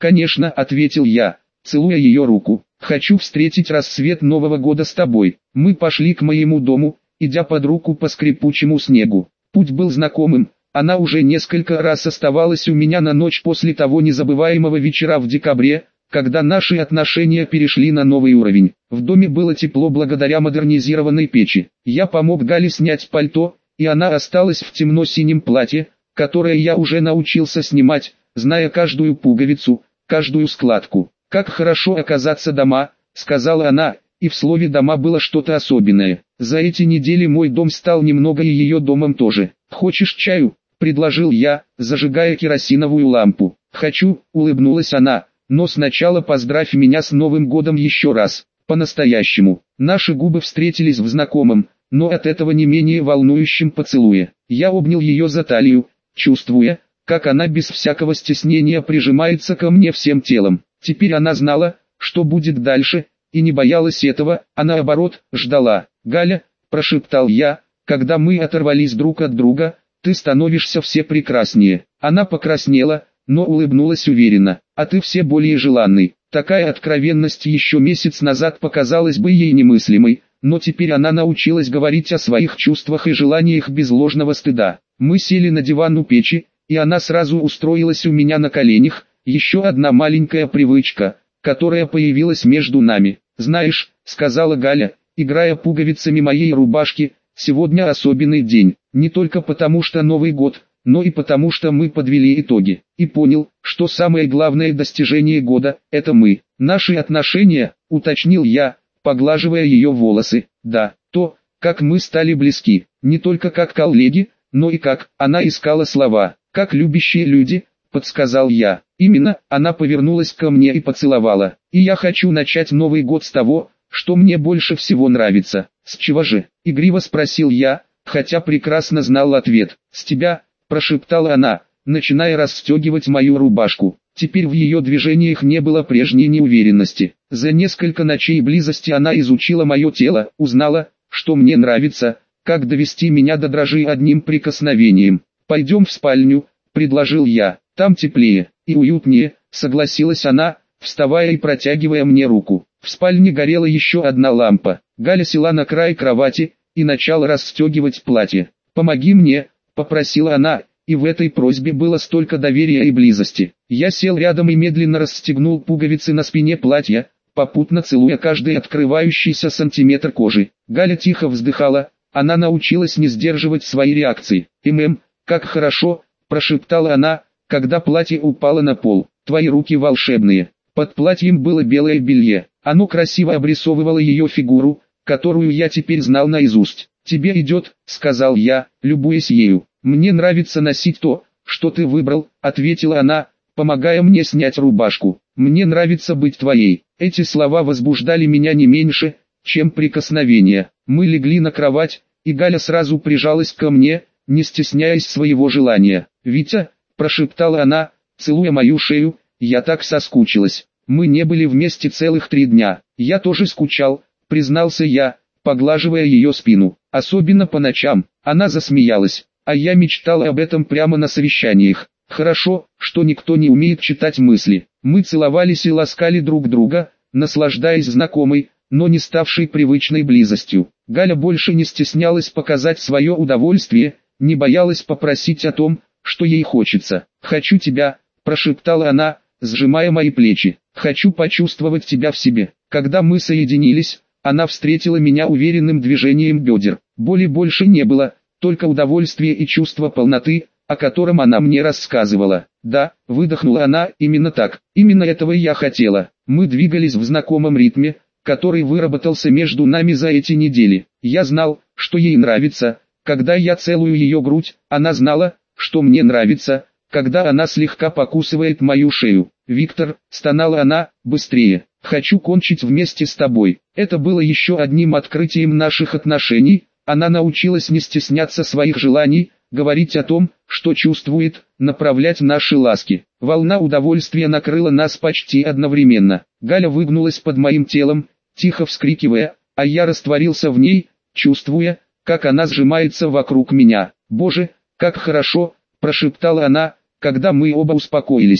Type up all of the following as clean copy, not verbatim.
«Конечно», — ответил я, целуя ее руку. «Хочу встретить рассвет Нового года с тобой». Мы пошли к моему дому, идя под руку по скрипучему снегу. Путь был знакомым, она уже несколько раз оставалась у меня на ночь после того незабываемого вечера в декабре, когда наши отношения перешли на новый уровень. В доме было тепло благодаря модернизированной печи. Я помог Гале снять пальто, и она осталась в темно-синем платье, которое я уже научился снимать, зная каждую пуговицу, каждую складку. «Как хорошо оказаться дома», — сказала она, и в слове «дома» было что-то особенное. За эти недели мой дом стал немного и ее домом тоже. «Хочешь чаю?» — предложил я, зажигая керосиновую лампу. «Хочу», — улыбнулась она, — «но сначала поздравь меня с Новым годом еще раз, по-настоящему». Наши губы встретились в знакомом, но от этого не менее волнующем поцелуе. Я обнял ее за талию, чувствуя, как она без всякого стеснения прижимается ко мне всем телом. Теперь она знала, что будет дальше, и не боялась этого, а наоборот, ждала. «Галя», — прошептал я, когда мы оторвались друг от друга, — «ты становишься все прекраснее». Она покраснела, но улыбнулась уверенно. «А ты все более желанный». Такая откровенность еще месяц назад показалась бы ей немыслимой, но теперь она научилась говорить о своих чувствах и желаниях без ложного стыда. Мы сели на диван у печи, и она сразу устроилась у меня на коленях. Еще одна маленькая привычка, которая появилась между нами. «Знаешь», — сказала Галя, играя пуговицами моей рубашки, — «сегодня особенный день, не только потому что Новый год, но и потому что мы подвели итоги. И понял, что самое главное достижение года — это мы. Наши отношения», — уточнил я, поглаживая ее волосы. «Да, то, как мы стали близки, не только как коллеги, но и как», — она искала слова, — «как любящие люди», — подсказал я. «Именно», — она повернулась ко мне и поцеловала. «И я хочу начать Новый год с того, что мне больше всего нравится». «С чего же?» — игриво спросил я, хотя прекрасно знал ответ. «С тебя», — прошептала она, начиная расстегивать мою рубашку. Теперь в ее движениях не было прежней неуверенности. За несколько ночей близости она изучила мое тело, узнала, что мне нравится, как довести меня до дрожи одним прикосновением. «Пойдем в спальню», — предложил я. «Там теплее и уютнее», — согласилась она, вставая и протягивая мне руку. В спальне горела еще одна лампа. Галя села на край кровати и начала расстегивать платье. «Помоги мне», — попросила она, и в этой просьбе было столько доверия и близости. Я сел рядом и медленно расстегнул пуговицы на спине платья, попутно целуя каждый открывающийся сантиметр кожи. Галя тихо вздыхала, она научилась не сдерживать свои реакции. Как хорошо», — прошептала она, когда платье упало на пол. «Твои руки волшебные». Под платьем было белое белье. Оно красиво обрисовывало ее фигуру, которую я теперь знал наизусть. «Тебе идет», — сказал я, любуясь ею. «Мне нравится носить то, что ты выбрал», — ответила она, помогая мне снять рубашку. «Мне нравится быть твоей». Эти слова возбуждали меня не меньше, чем прикосновения. Мы легли на кровать, и Галя сразу прижалась ко мне, не стесняясь своего желания. «Витя», — прошептала она, целуя мою шею, — «я так соскучилась. Мы не были вместе целых 3 дня». «Я тоже скучал», — признался я, поглаживая ее спину. «Особенно по ночам». Она засмеялась, а я мечтал об этом прямо на совещаниях. Хорошо, что никто не умеет читать мысли. Мы целовались и ласкали друг друга, наслаждаясь знакомой, но не ставшей привычной близостью. Галя больше не стеснялась показать свое удовольствие, не боялась попросить о том, что ей хочется. «Хочу тебя», — прошептала она, сжимая мои плечи. «Хочу почувствовать тебя в себе». Когда мы соединились, она встретила меня уверенным движением бедер. Боли больше не было, только удовольствие и чувство полноты, о котором она мне рассказывала. «Да», — выдохнула она, — «именно так. Именно этого я хотела». Мы двигались в знакомом ритме, который выработался между нами за эти недели. Я знал, что ей нравится, когда я целую ее грудь, она знала, что мне нравится, когда она слегка покусывает мою шею. «Виктор», — стонала она, — «быстрее. Хочу кончить вместе с тобой». Это было еще одним открытием наших отношений. Она научилась не стесняться своих желаний, говорить о том, что чувствует, направлять наши ласки. Волна удовольствия накрыла нас почти одновременно. Галя выгнулась под моим телом, тихо вскрикивая, а я растворился в ней, чувствуя, как она сжимается вокруг меня. «Боже, как хорошо», — прошептала она, когда мы оба успокоились.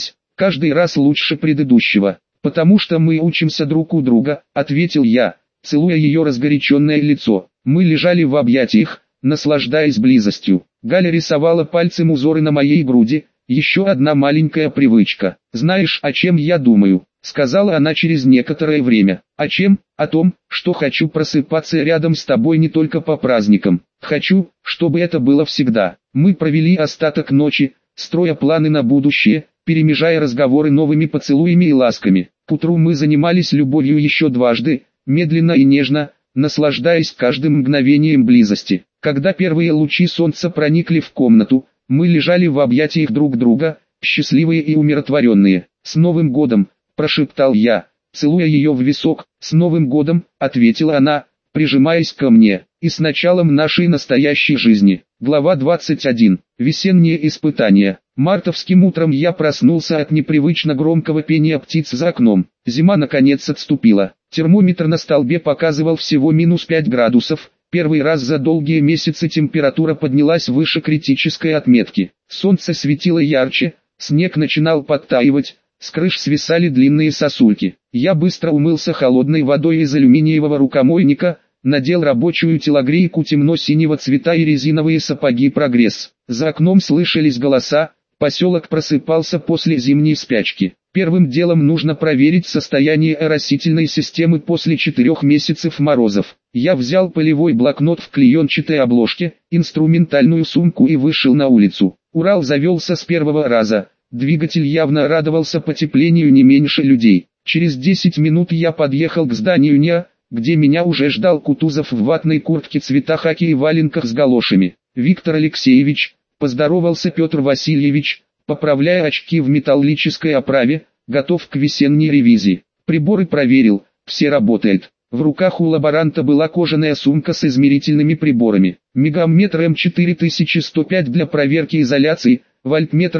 каждый раз лучше предыдущего. «Потому что мы учимся друг у друга», — ответил я, целуя ее разгоряченное лицо. Мы лежали в объятиях, наслаждаясь близостью. Галя рисовала пальцем узоры на моей груди. «Еще одна маленькая привычка. Знаешь, о чем я думаю?» — сказала она через некоторое время. «О чем? О том, что хочу просыпаться рядом с тобой не только по праздникам. Хочу, чтобы это было всегда». Мы провели остаток ночи, строя планы на будущее, перемежая разговоры новыми поцелуями и ласками. К утру мы занимались любовью еще дважды, медленно и нежно, наслаждаясь каждым мгновением близости. Когда первые лучи солнца проникли в комнату, мы лежали в объятиях друг друга, счастливые и умиротворенные. «С Новым годом!» – прошептал я, целуя ее в висок. «С Новым годом!» – ответила она, прижимаясь ко мне. «И с началом нашей настоящей жизни». Глава 21. Весенние испытания. Мартовским утром я проснулся от непривычно громкого пения птиц за окном. Зима наконец отступила. Термометр на столбе показывал всего -5 градусов. Первый раз за долгие месяцы температура поднялась выше критической отметки. Солнце светило ярче, снег начинал подтаивать, с крыш свисали длинные сосульки. Я быстро умылся холодной водой из алюминиевого рукомойника, надел рабочую телогрейку темно-синего цвета и резиновые сапоги «Прогресс». За окном слышались голоса, поселок просыпался после зимней спячки. Первым делом нужно проверить состояние оросительной системы после 4 месяцев морозов. Я взял полевой блокнот в клеенчатой обложке, инструментальную сумку и вышел на улицу. Урал завелся с первого раза, двигатель явно радовался потеплению не меньше людей. Через 10 минут я подъехал к зданию НИА, где меня уже ждал Кутузов в ватной куртке цвета хаки и валенках с галошами. «Виктор Алексеевич», — поздоровался Петр Васильевич, поправляя очки в металлической оправе, «готов к весенней ревизии. Приборы проверил, все работает». В руках у лаборанта была кожаная сумка с измерительными приборами. Мегамметр М4105 для проверки изоляции, вольтметр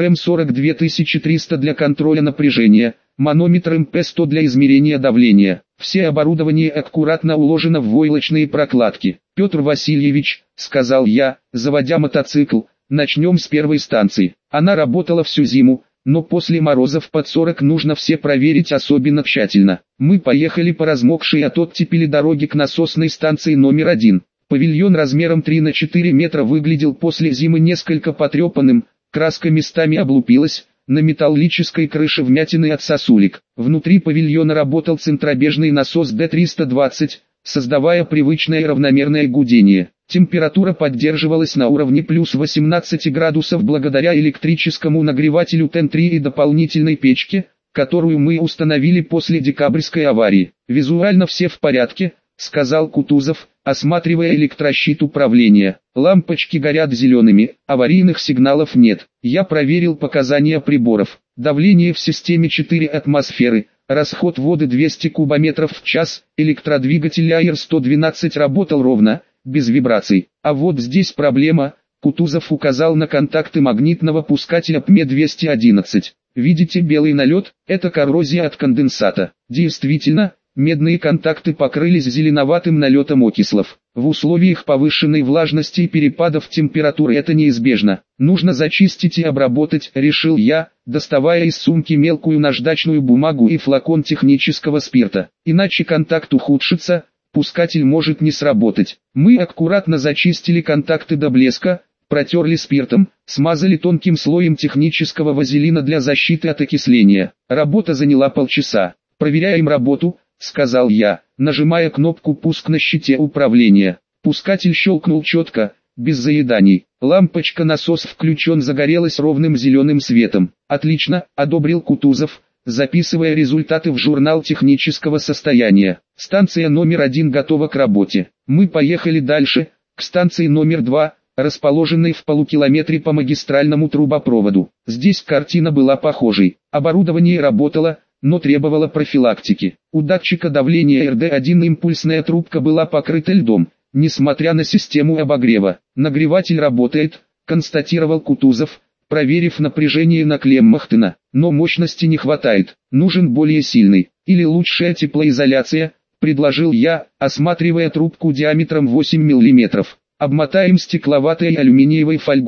М42300 для контроля напряжения, манометр МП100 для измерения давления. Все оборудование аккуратно уложено в войлочные прокладки. «Петр Васильевич», — сказал я, заводя мотоцикл, — «начнем с первой станции». Она работала всю зиму, но после морозов под 40 нужно все проверить особенно тщательно. Мы поехали по размокшей от оттепели дороге к насосной станции номер 1. Павильон размером 3 на 4 метра выглядел после зимы несколько потрепанным, краска местами облупилась, на металлической крыше вмятины от сосулек. Внутри павильона работал центробежный насос D320, создавая привычное равномерное гудение. Температура поддерживалась на уровне плюс 18 градусов благодаря электрическому нагревателю ТЭН-3 и дополнительной печке, которую мы установили после декабрьской аварии. «Визуально все в порядке», — сказал Кутузов, осматривая электрощит управления. «Лампочки горят зелеными, аварийных сигналов нет». Я проверил показания приборов. Давление в системе 4 атмосферы, расход воды 200 кубометров в час, электродвигатель АИР-112 работал ровно, без вибраций. А вот здесь проблема, Кутузов указал на контакты магнитного пускателя ПМЕ-211. Видите белый налет? Это коррозия от конденсата. Действительно, медные контакты покрылись зеленоватым налетом окислов. В условиях повышенной влажности и перепадов температуры это неизбежно. Нужно зачистить и обработать, решил я, доставая из сумки мелкую наждачную бумагу и флакон технического спирта. Иначе контакт ухудшится, пускатель может не сработать. Мы аккуратно зачистили контакты до блеска, протерли спиртом, смазали тонким слоем технического вазелина для защиты от окисления. Работа заняла полчаса. «Проверяем работу», — сказал я, нажимая кнопку «Пуск» на щите управления. Пускатель щелкнул четко, без заеданий. Лампочка насос включен, загорелась ровным зеленым светом. «Отлично», — одобрил Кутузов, записывая результаты в журнал технического состояния. «Станция номер 1 готова к работе». Мы поехали дальше, к станции номер 2, расположенной в полукилометре по магистральному трубопроводу. Здесь картина была похожей. Оборудование работало, но требовало профилактики. У датчика давления РД-1 импульсная трубка была покрыта льдом, несмотря на систему обогрева. «Нагреватель работает», — констатировал Кутузов, проверив напряжение на клеммах ТЭНа. «Но мощности не хватает, нужен более сильный, или лучшая теплоизоляция», — предложил я, осматривая трубку диаметром 8 мм. «Обмотаем стекловатой алюминиевой фольгой».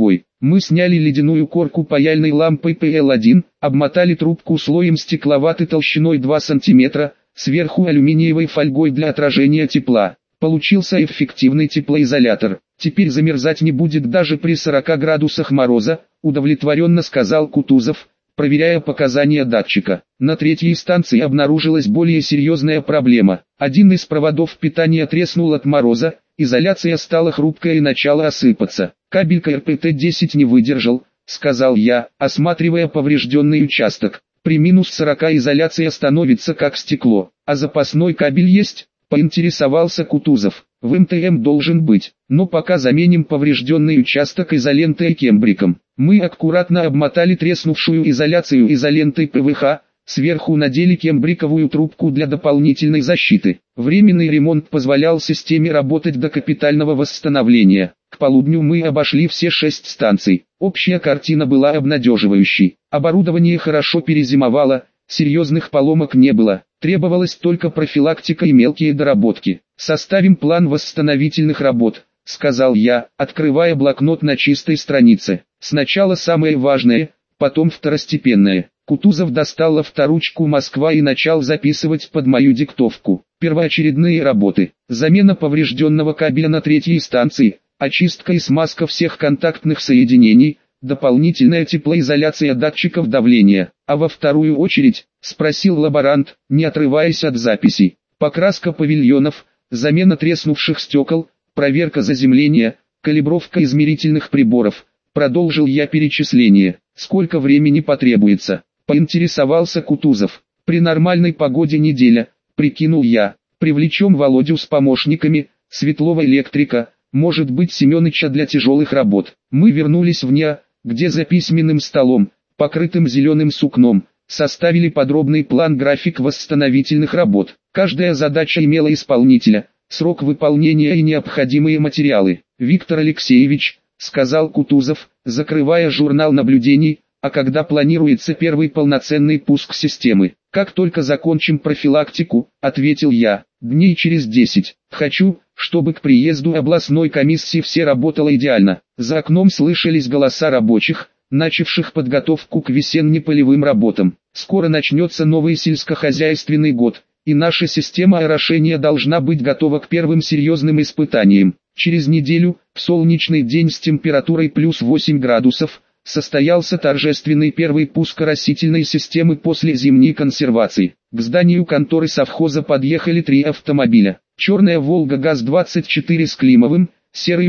Мы сняли ледяную корку паяльной лампой PL1, обмотали трубку слоем стекловатой толщиной 2 см, сверху алюминиевой фольгой для отражения тепла. Получился эффективный теплоизолятор. Теперь замерзать не будет даже при 40 градусах мороза, удовлетворенно сказал Кутузов, проверяя показания датчика. На третьей станции обнаружилась более серьезная проблема. Один из проводов питания треснул от мороза, изоляция стала хрупкой и начала осыпаться. Кабель КРПТ-10 не выдержал, сказал я, осматривая поврежденный участок. При минус 40 изоляция становится как стекло. А запасной кабель есть? Поинтересовался Кутузов. В МТМ должен быть, но пока заменим поврежденный участок изолентой кембриком. Мы аккуратно обмотали треснувшую изоляцию изолентой ПВХ, сверху надели кембриковую трубку для дополнительной защиты. Временный ремонт позволял системе работать до капитального восстановления. К полудню мы обошли все 6 станций. Общая картина была обнадеживающей. Оборудование хорошо перезимовало, серьезных поломок не было. Требовалась только профилактика и мелкие доработки. «Составим план восстановительных работ», — сказал я, открывая блокнот на чистой странице. «Сначала самое важное, потом второстепенное». Кутузов достал авторучку «Москва» и начал записывать под мою диктовку. Первоочередные работы. Замена поврежденного кабеля на третьей станции, очистка и смазка всех контактных соединений, дополнительная теплоизоляция датчиков давления. А во вторую очередь, спросил лаборант, не отрываясь от записей, покраска павильонов, замена треснувших стекол, проверка заземления, калибровка измерительных приборов. Продолжил я перечисление. Сколько времени потребуется? Поинтересовался Кутузов. При нормальной погоде неделя, прикинул я. Привлечем Володю с помощниками, Светлова электрика, может быть Семёныча для тяжелых работ. Мы вернулись в НИА, где за письменным столом, покрытым зеленым сукном, составили подробный план-график восстановительных работ. Каждая задача имела исполнителя, срок выполнения и необходимые материалы. «Виктор Алексеевич», — сказал Кутузов, закрывая журнал наблюдений, «а когда планируется первый полноценный пуск системы?» «Как только закончим профилактику», — ответил я, — «дней через 10. Хочу, чтобы к приезду областной комиссии все работало идеально». За окном слышались голоса рабочих, начавших подготовку к весенне-полевым работам. Скоро начнется новый сельскохозяйственный год, и наша система орошения должна быть готова к первым серьезным испытаниям. Через неделю, в солнечный день с температурой плюс 8 градусов, состоялся торжественный первый пуск оросительной системы после зимней консервации. К зданию конторы совхоза подъехали 3 автомобиля. Черная «Волга ГАЗ-24» с Климовым, серый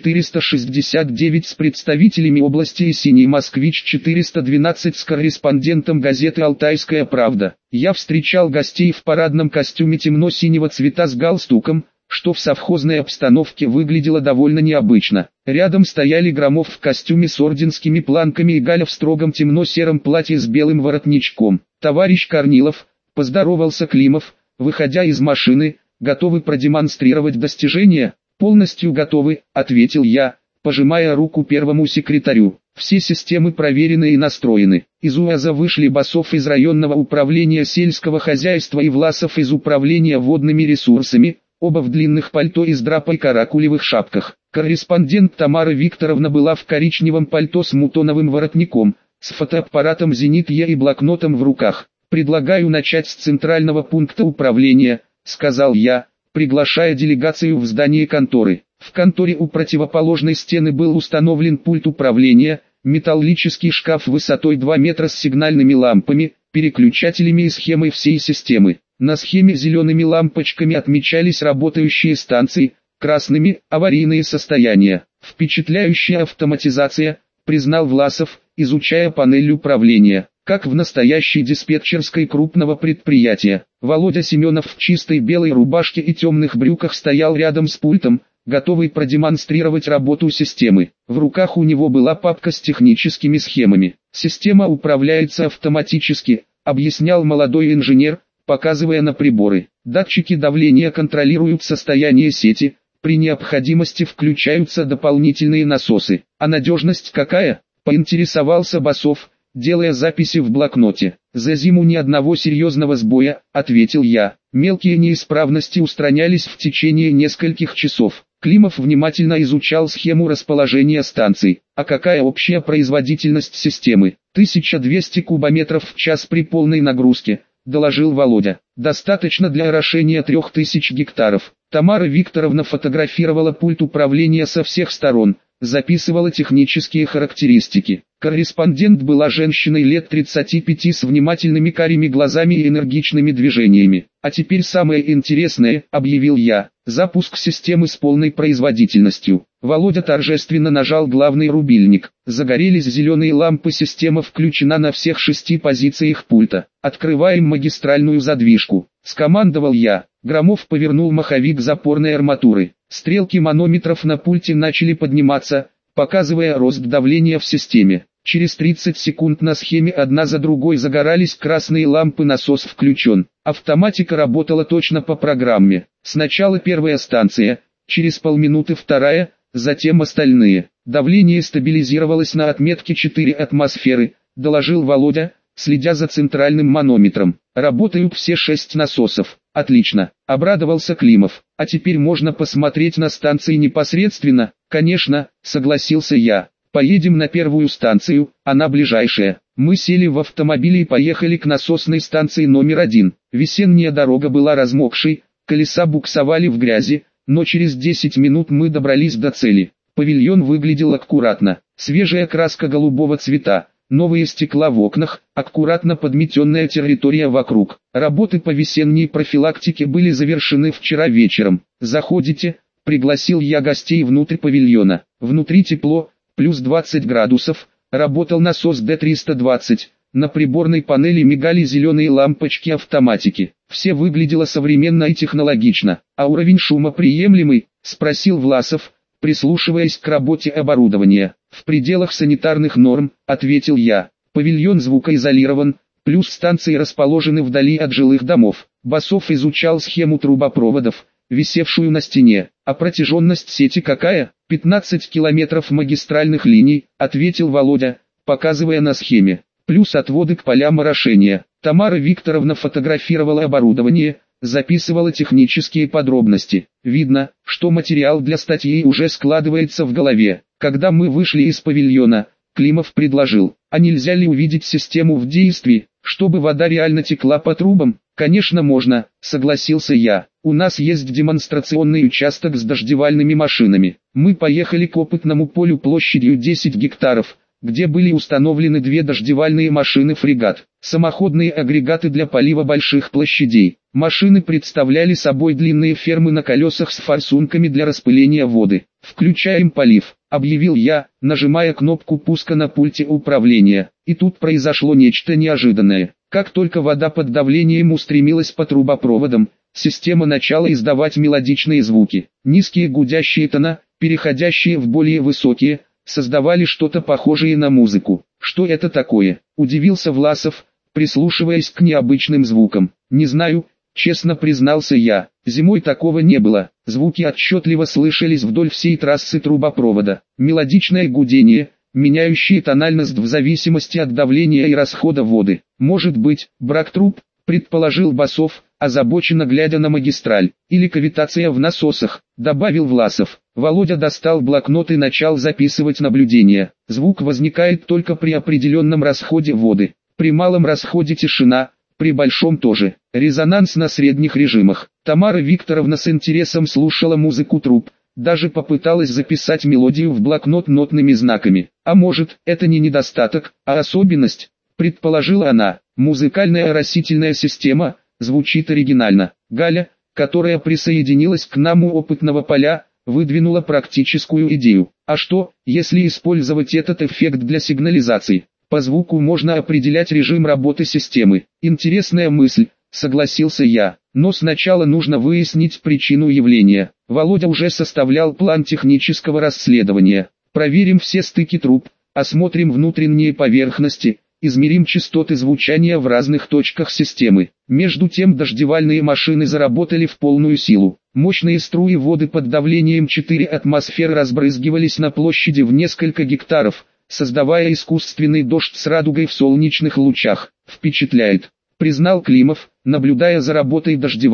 УАЗ-469 с представителями области и синий «Москвич-412» с корреспондентом газеты «Алтайская правда». Я встречал гостей в парадном костюме темно-синего цвета с галстуком, что в совхозной обстановке выглядело довольно необычно. Рядом стояли Громов в костюме с орденскими планками и Галя в строгом темно-сером платье с белым воротничком. «Товарищ Корнилов», — поздоровался Климов, выходя из машины, — «готовы продемонстрировать достижения?» «Полностью готовы», — ответил я, пожимая руку первому секретарю. «Все системы проверены и настроены». Из УАЗа вышли Басов из районного управления сельского хозяйства и Власов из управления водными ресурсами, оба в длинных пальто из драпа и каракулевых шапках. Корреспондент Тамара Викторовна была в коричневом пальто с мутоновым воротником, с фотоаппаратом «Зенит-Е» и блокнотом в руках. «Предлагаю начать с центрального пункта управления», — сказал я, приглашая делегацию в здание конторы. В конторе у противоположной стены был установлен пульт управления, металлический шкаф высотой 2 метра с сигнальными лампами, переключателями и схемой всей системы. На схеме зелеными лампочками отмечались работающие станции, красными – аварийные состояния. «Впечатляющая автоматизация», – признал Власов, изучая панель управления, как в настоящей диспетчерской крупного предприятия. Володя Семенов в чистой белой рубашке и темных брюках стоял рядом с пультом, готовый продемонстрировать работу системы. В руках у него была папка с техническими схемами. «Система управляется автоматически», — объяснял молодой инженер, показывая на приборы. «Датчики давления контролируют состояние сети, при необходимости включаются дополнительные насосы». «А надежность какая?» — поинтересовался Басов, делая записи в блокноте. «За зиму ни одного серьезного сбоя», — ответил я. «Мелкие неисправности устранялись в течение нескольких часов». Климов внимательно изучал схему расположения станций. А какая общая производительность системы? 1200 кубометров в час при полной нагрузке, доложил Володя. Достаточно для орошения 3000 гектаров. Тамара Викторовна фотографировала пульт управления со всех сторон, записывала технические характеристики. Корреспондент была женщиной лет 35 с внимательными карими глазами и энергичными движениями. «А теперь самое интересное», — объявил я, — «запуск системы с полной производительностью». Володя торжественно нажал главный рубильник. Загорелись зеленые лампы, система включена на всех 6 позициях пульта. «Открываем магистральную задвижку», — скомандовал я. Громов повернул маховик запорной арматуры. Стрелки манометров на пульте начали подниматься, показывая рост давления в системе. Через 30 секунд на схеме одна за другой загорались красные лампы, насос включен. Автоматика работала точно по программе. Сначала первая станция, через полминуты вторая, затем остальные. Давление стабилизировалось на отметке 4 атмосферы, доложил Володя, следя за центральным манометром. Работают все 6 насосов. Отлично, обрадовался Климов. А теперь можно посмотреть на станции непосредственно? Конечно, согласился я. Поедем на первую станцию, она ближайшая. Мы сели в автомобиль и поехали к насосной станции номер 1. Весенняя дорога была размокшей, колеса буксовали в грязи, но через 10 минут мы добрались до цели. Павильон выглядел аккуратно, свежая краска голубого цвета, новые стекла в окнах, аккуратно подметенная территория вокруг. Работы по весенней профилактике были завершены вчера вечером. «Заходите», — пригласил я гостей внутрь павильона. Внутри тепло, плюс 20 градусов, работал насос D320, на приборной панели мигали зеленые лампочки автоматики. Все выглядело современно и технологично. «А уровень шума приемлемый?» — спросил Власов, прислушиваясь к работе оборудования. «В пределах санитарных норм», — ответил я. «Павильон звукоизолирован, плюс станции расположены вдали от жилых домов». Басов изучал схему трубопроводов, висевшую на стене. «А протяженность сети какая?» 15 километров магистральных линий, ответил Володя, показывая на схеме. Плюс отводы к полям орошения. Тамара Викторовна фотографировала оборудование, записывала технические подробности. Видно, что материал для статьи уже складывается в голове. Когда мы вышли из павильона, Климов предложил: «А нельзя ли увидеть систему в действии, чтобы вода реально текла по трубам?» «Конечно можно», — согласился я. «У нас есть демонстрационный участок с дождевальными машинами». Мы поехали к опытному полю площадью 10 гектаров, где были установлены 2 дождевальные машины «Фрегат», самоходные агрегаты для полива больших площадей. Машины представляли собой длинные фермы на колесах с форсунками для распыления воды. «Включаем полив», — объявил я, нажимая кнопку пуска на пульте управления. И тут произошло нечто неожиданное. Как только вода под давлением устремилась по трубопроводам, система начала издавать мелодичные звуки. Низкие гудящие тона, переходящие в более высокие, создавали что-то похожее на музыку. «Что это такое?» – удивился Власов, прислушиваясь к необычным звукам. «Не знаю», – честно признался я. «Зимой такого не было». Звуки отчетливо слышались вдоль всей трассы трубопровода. Мелодичное гудение, меняющее тональность в зависимости от давления и расхода воды. «Может быть, брак труб», – предположил Басов, озабоченно глядя на магистраль. «Или кавитация в насосах», – добавил Власов. Володя достал блокнот и начал записывать наблюдения. Звук возникает только при определенном расходе воды. При малом расходе тишина, при большом тоже. Резонанс на средних режимах. Тамара Викторовна с интересом слушала музыку труб, даже попыталась записать мелодию в блокнот нотными знаками. «А может, это не недостаток, а особенность?» – предположила она. «Музыкальная оросительная система, звучит оригинально». Галя, которая присоединилась к нам у опытного поля, выдвинула практическую идею. «А что, если использовать этот эффект для сигнализации? По звуку можно определять режим работы системы». «Интересная мысль», согласился я. «Но сначала нужно выяснить причину явления». Володя уже составлял план технического расследования. «Проверим все стыки труб, осмотрим внутренние поверхности, измерим частоты звучания в разных точках системы». Между тем дождевальные машины заработали в полную силу. Мощные струи воды под давлением 4 атмосферы разбрызгивались на площади в несколько гектаров, создавая искусственный дождь с радугой в солнечных лучах. «Впечатляет», признал Климов, наблюдая за работой дождевалок.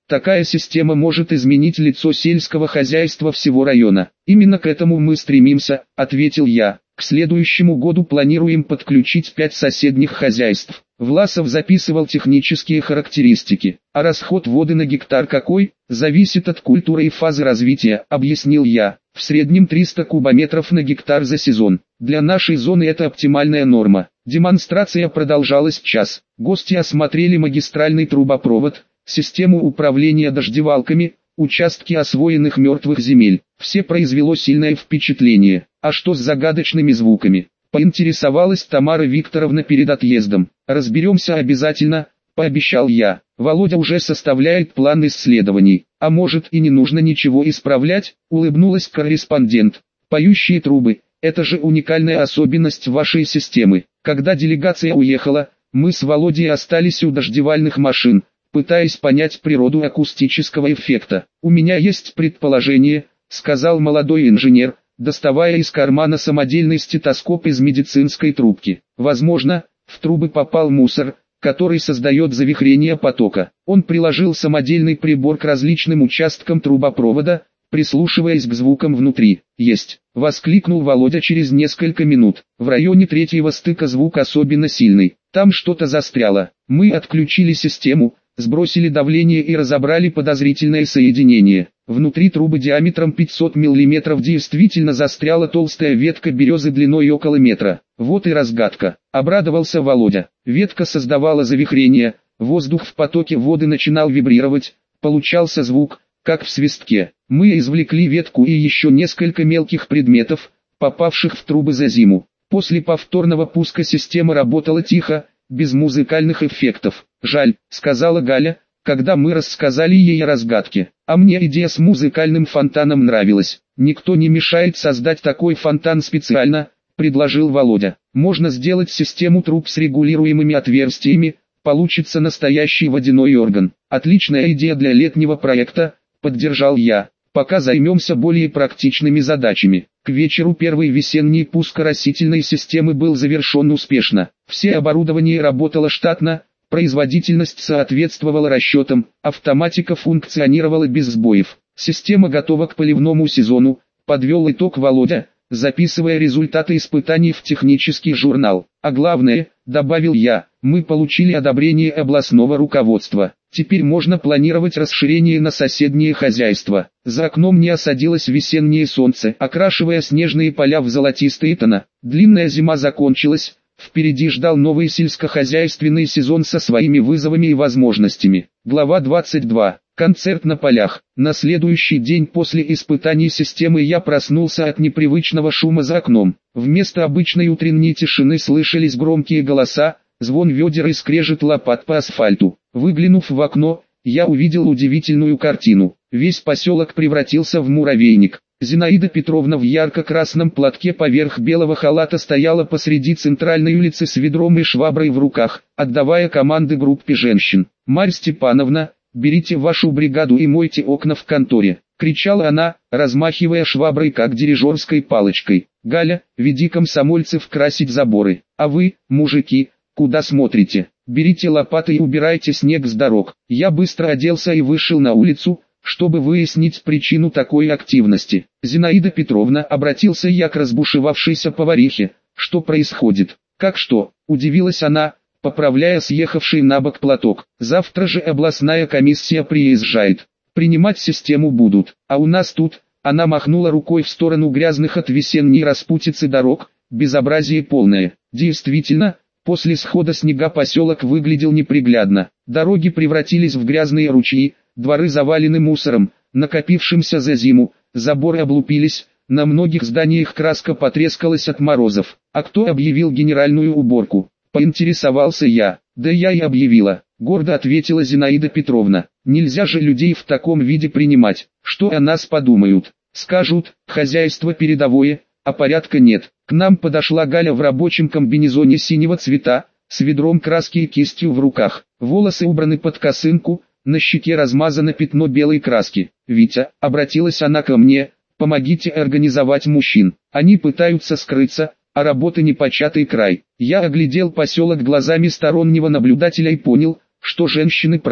Такая система может изменить лицо сельского хозяйства всего района. Именно к этому мы стремимся, ответил я. К следующему году планируем подключить 5 соседних хозяйств. Власов записывал технические характеристики. А расход воды на гектар какой? Зависит от культуры и фазы развития, объяснил я. В среднем 300 кубометров на гектар за сезон. Для нашей зоны это оптимальная норма. Демонстрация продолжалась час. Гости осмотрели магистральный трубопровод, систему управления дождевалками, участки освоенных мертвых земель. Все произвело сильное впечатление. А что с загадочными звуками? Поинтересовалась Тамара Викторовна перед отъездом. Разберемся обязательно, пообещал я. Володя уже составляет план исследований. А может и не нужно ничего исправлять, улыбнулась корреспондент. Поющие трубы, это же уникальная особенность вашей системы. Когда делегация уехала, мы с Володей остались у дождевальных машин, пытаясь понять природу акустического эффекта. У меня есть предположение, сказал молодой инженер, доставая из кармана самодельный стетоскоп из медицинской трубки. Возможно, в трубы попал мусор, который создает завихрение потока. Он приложил самодельный прибор к различным участкам трубопровода, прислушиваясь к звукам внутри. «Есть!» — воскликнул Володя через несколько минут. В районе третьего стыка звук особенно сильный. Там что-то застряло. Мы отключили систему, сбросили давление и разобрали подозрительное соединение. Внутри трубы диаметром 500 мм действительно застряла толстая ветка березы длиной около метра. Вот и разгадка. Обрадовался Володя. Ветка создавала завихрение, воздух в потоке воды начинал вибрировать, получался звук, как в свистке. Мы извлекли ветку и еще несколько мелких предметов, попавших в трубы за зиму. После повторного пуска система работала тихо, без музыкальных эффектов. «Жаль», — сказала Галя, когда мы рассказали ей о разгадке. «А мне идея с музыкальным фонтаном нравилась. Никто не мешает создать такой фонтан специально», — предложил Володя. «Можно сделать систему труб с регулируемыми отверстиями, получится настоящий водяной орган. Отличная идея для летнего проекта», — поддержал я. «Пока займемся более практичными задачами». К вечеру первый весенний пуск оросительной системы был завершен успешно. Все оборудование работало штатно, производительность соответствовала расчетам, автоматика функционировала без сбоев. Система готова к поливному сезону, подвел итог Володя, записывая результаты испытаний в технический журнал. А главное, добавил я, мы получили одобрение областного руководства. Теперь можно планировать расширение на соседние хозяйства. За окном не осадилось весеннее солнце, окрашивая снежные поля в золотистые тона. Длинная зима закончилась, впереди ждал новый сельскохозяйственный сезон со своими вызовами и возможностями. Глава 22. Концерт на полях. На следующий день после испытаний системы я проснулся от непривычного шума за окном. Вместо обычной утренней тишины слышались громкие голоса, звон ведер и скрежет лопат по асфальту. Выглянув в окно, я увидел удивительную картину. Весь поселок превратился в муравейник. Зинаида Петровна в ярко-красном платке поверх белого халата стояла посреди центральной улицы с ведром и шваброй в руках, отдавая команды группе женщин. «Марья Степановна, берите вашу бригаду и мойте окна в конторе», — кричала она, размахивая шваброй как дирижерской палочкой. «Галя, веди комсомольцев красить заборы. А вы, мужики, куда смотрите? Берите лопаты и убирайте снег с дорог». Я быстро оделся и вышел на улицу, чтобы выяснить причину такой активности. «Зинаида Петровна», — обратился я к разбушевавшейся поварихе, — «что происходит?» «Как что?» — удивилась она, поправляя съехавший на бок платок. «Завтра же областная комиссия приезжает. Принимать систему будут. А у нас тут...» Она махнула рукой в сторону грязных от весенней распутицы дорог, безобразие полное. Действительно, после схода снега поселок выглядел неприглядно. Дороги превратились в грязные ручьи, дворы завалены мусором, накопившимся за зиму, заборы облупились, на многих зданиях краска потрескалась от морозов. «А кто объявил генеральную уборку?» — поинтересовался я. «Да я и объявила», — гордо ответила Зинаида Петровна. «Нельзя же людей в таком виде принимать. Что о нас подумают? Скажут, хозяйство передовое, а порядка нет». К нам подошла Галя в рабочем комбинезоне синего цвета, с ведром краски и кистью в руках. Волосы убраны под косынку, на щеке размазано пятно белой краски. «Витя», — обратилась она ко мне, — «помогите организовать мужчин. Они пытаются скрыться, а работы непочатый край». Я оглядел поселок глазами стороннего наблюдателя и понял, что женщины правы.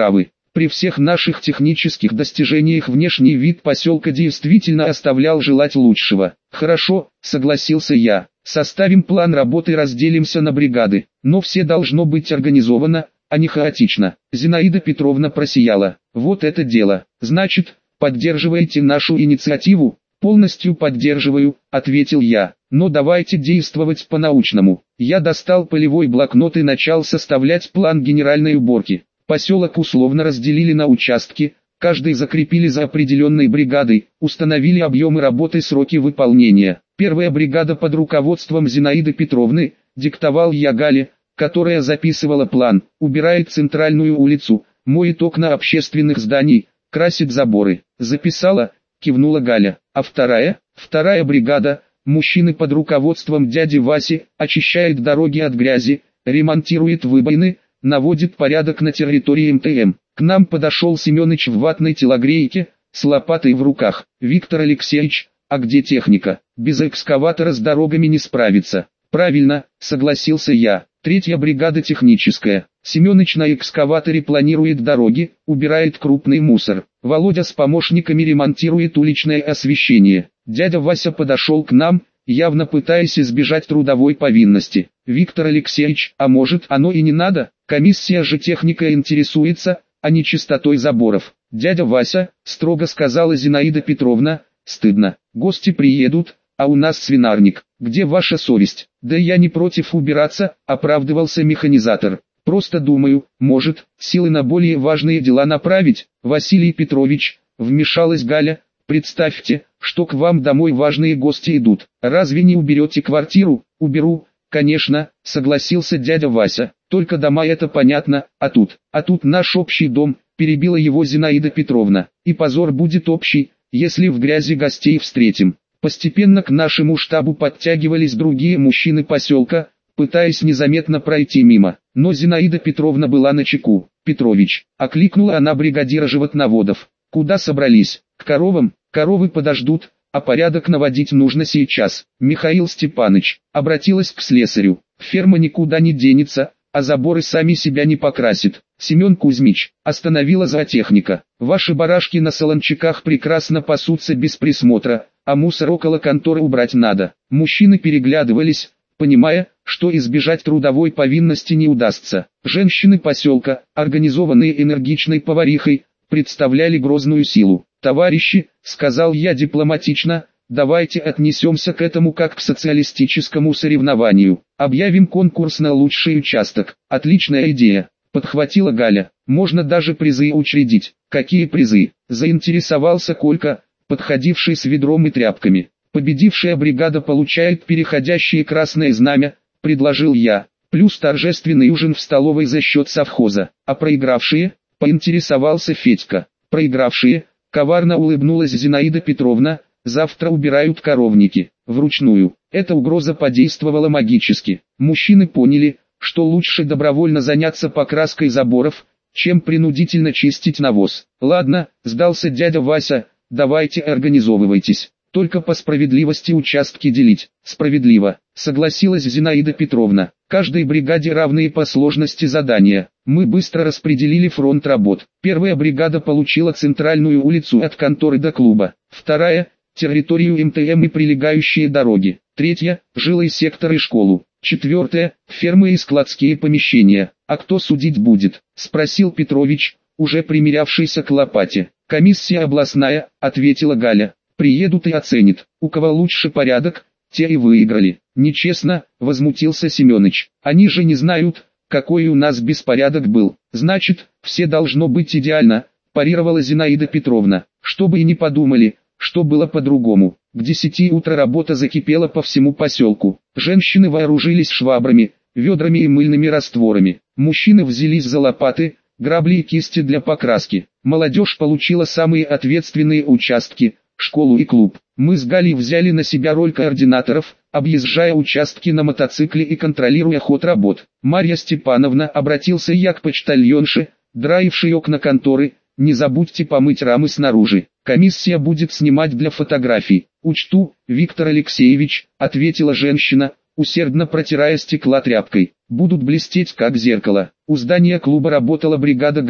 При всех наших технических достижениях внешний вид поселка действительно оставлял желать лучшего. Хорошо, согласился я. Составим план работы и разделимся на бригады. Но все должно быть организовано, а не хаотично. Зинаида Петровна просияла. Вот это дело. Значит, поддерживаете нашу инициативу? Полностью поддерживаю, ответил я. Но давайте действовать по-научному. Я достал полевой блокнот и начал составлять план генеральной уборки. Поселок условно разделили на участки, каждый закрепили за определенной бригадой, установили объемы работы и сроки выполнения. Первая бригада под руководством Зинаиды Петровны, диктовал я Гале, которая записывала план, убирает центральную улицу, моет окна общественных зданий, красит заборы. Записала, кивнула Галя. А вторая бригада, мужчины под руководством дяди Васи, очищает дороги от грязи, ремонтирует выбоины, наводит порядок на территории МТМ. К нам подошел Семёныч в ватной телогрейке, с лопатой в руках. Виктор Алексеевич, а где техника? Без экскаватора с дорогами не справиться. Правильно, согласился я. Третья бригада техническая. Семёныч на экскаваторе планирует дороги, убирает крупный мусор. Володя с помощниками ремонтирует уличное освещение. Дядя Вася подошел к нам, явно пытаясь избежать трудовой повинности. Виктор Алексеевич, а может оно и не надо? Комиссия же техника интересуется, а не чистотой заборов. Дядя Вася, строго сказала Зинаида Петровна, стыдно. Гости приедут, а у нас свинарник. Где ваша совесть? Да я не против убираться, оправдывался механизатор. Просто думаю, может, силы на более важные дела направить. Василий Петрович, вмешалась Галя, представьте, что к вам домой важные гости идут. Разве не уберете квартиру? Уберу, конечно, согласился дядя Вася. Только дома это понятно, а тут наш общий дом, перебила его Зинаида Петровна. И позор будет общий, если в грязи гостей встретим. Постепенно к нашему штабу подтягивались другие мужчины поселка, пытаясь незаметно пройти мимо. Но Зинаида Петровна была начеку. Петрович, окликнула она бригадира животноводов. Куда собрались? К коровам? Коровы подождут, а порядок наводить нужно сейчас. Михаил Степаныч обратилась к слесарю. Ферма никуда не денется, а заборы сами себя не покрасят. Семен Кузьмич, остановила зоотехника. Ваши барашки на солончаках прекрасно пасутся без присмотра, а мусор около конторы убрать надо. Мужчины переглядывались, понимая, что избежать трудовой повинности не удастся. Женщины поселка, организованные энергичной поварихой, представляли грозную силу. «Товарищи», — сказал я дипломатично, — «давайте отнесемся к этому как к социалистическому соревнованию. Объявим конкурс на лучший участок». «Отличная идея», — подхватила Галя. «Можно даже призы учредить». «Какие призы?» — заинтересовался Колька, подходивший с ведром и тряпками. «Победившая бригада получает переходящее красное знамя», — предложил я, «плюс торжественный ужин в столовой за счет совхоза». «А проигравшие?» — поинтересовался Федька. «Проигравшие», — коварно улыбнулась Зинаида Петровна, — «завтра убирают коровники, вручную». Эта угроза подействовала магически. Мужчины поняли, что лучше добровольно заняться покраской заборов, чем принудительно чистить навоз. «Ладно», — сдался дядя Вася, — «давайте организовывайтесь. Только по справедливости участки делить». «Справедливо», — согласилась Зинаида Петровна. «Каждой бригаде равные по сложности задания». Мы быстро распределили фронт работ. Первая бригада получила центральную улицу от конторы до клуба. Вторая — территорию МТМ и прилегающие дороги. Третья — жилой сектор и школу. Четвертая — фермы и складские помещения. «А кто судить будет?» — спросил Петрович, уже примерявшийся к лопате. «Комиссия областная», — ответила Галя. «Приедут и оценят. У кого лучше порядок, те и выиграли». «Нечестно», — возмутился Семёныч. «Они же не знают, какой у нас беспорядок был». «Значит, все должно быть идеально», — парировала Зинаида Петровна. «Чтобы и не подумали, что было по-другому». К 10 утра работа закипела по всему поселку. Женщины вооружились швабрами, ведрами и мыльными растворами. Мужчины взялись за лопаты, грабли и кисти для покраски. Молодежь получила самые ответственные участки — школу и клуб. Мы с Галей взяли на себя роль координаторов, объезжая участки на мотоцикле и контролируя ход работ. «Марья Степановна», — обратился я к почтальонше, драившей окна конторы, — «не забудьте помыть рамы снаружи. Комиссия будет снимать для фотографий». «Учту, Виктор Алексеевич», — ответила женщина, усердно протирая стекла тряпкой. «Будут блестеть как зеркало». У здания клуба работала бригада Гали.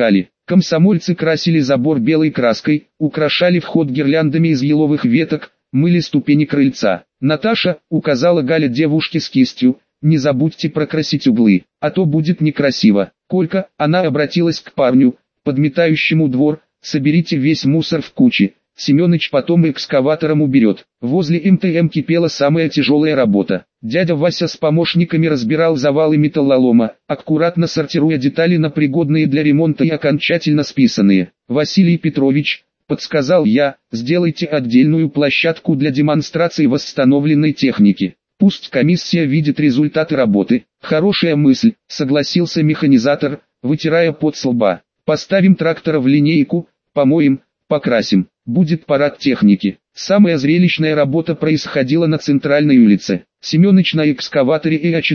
Комсомольцы красили забор белой краской, украшали вход гирляндами из еловых веток, мыли ступени крыльца. «Наташа», — указала Галя девушке с кистью, — «не забудьте прокрасить углы, а то будет некрасиво». «Колька», — она обратилась к парню, подметающему двор, — «соберите весь мусор в куче, Семёныч потом экскаватором уберет». Возле МТМ кипела самая тяжелая работа. Дядя Вася с помощниками разбирал завалы металлолома, аккуратно сортируя детали на пригодные для ремонта и окончательно списанные. «Василий Петрович», — подсказал я, — «сделайте отдельную площадку для демонстрации восстановленной техники. Пусть комиссия видит результаты работы». «Хорошая мысль», — согласился механизатор, вытирая пот с лба. «Поставим трактора в линейку, помоем, покрасим. Будет парад техники». Самая зрелищная работа происходила на центральной улице. Семёныч на экскаваторе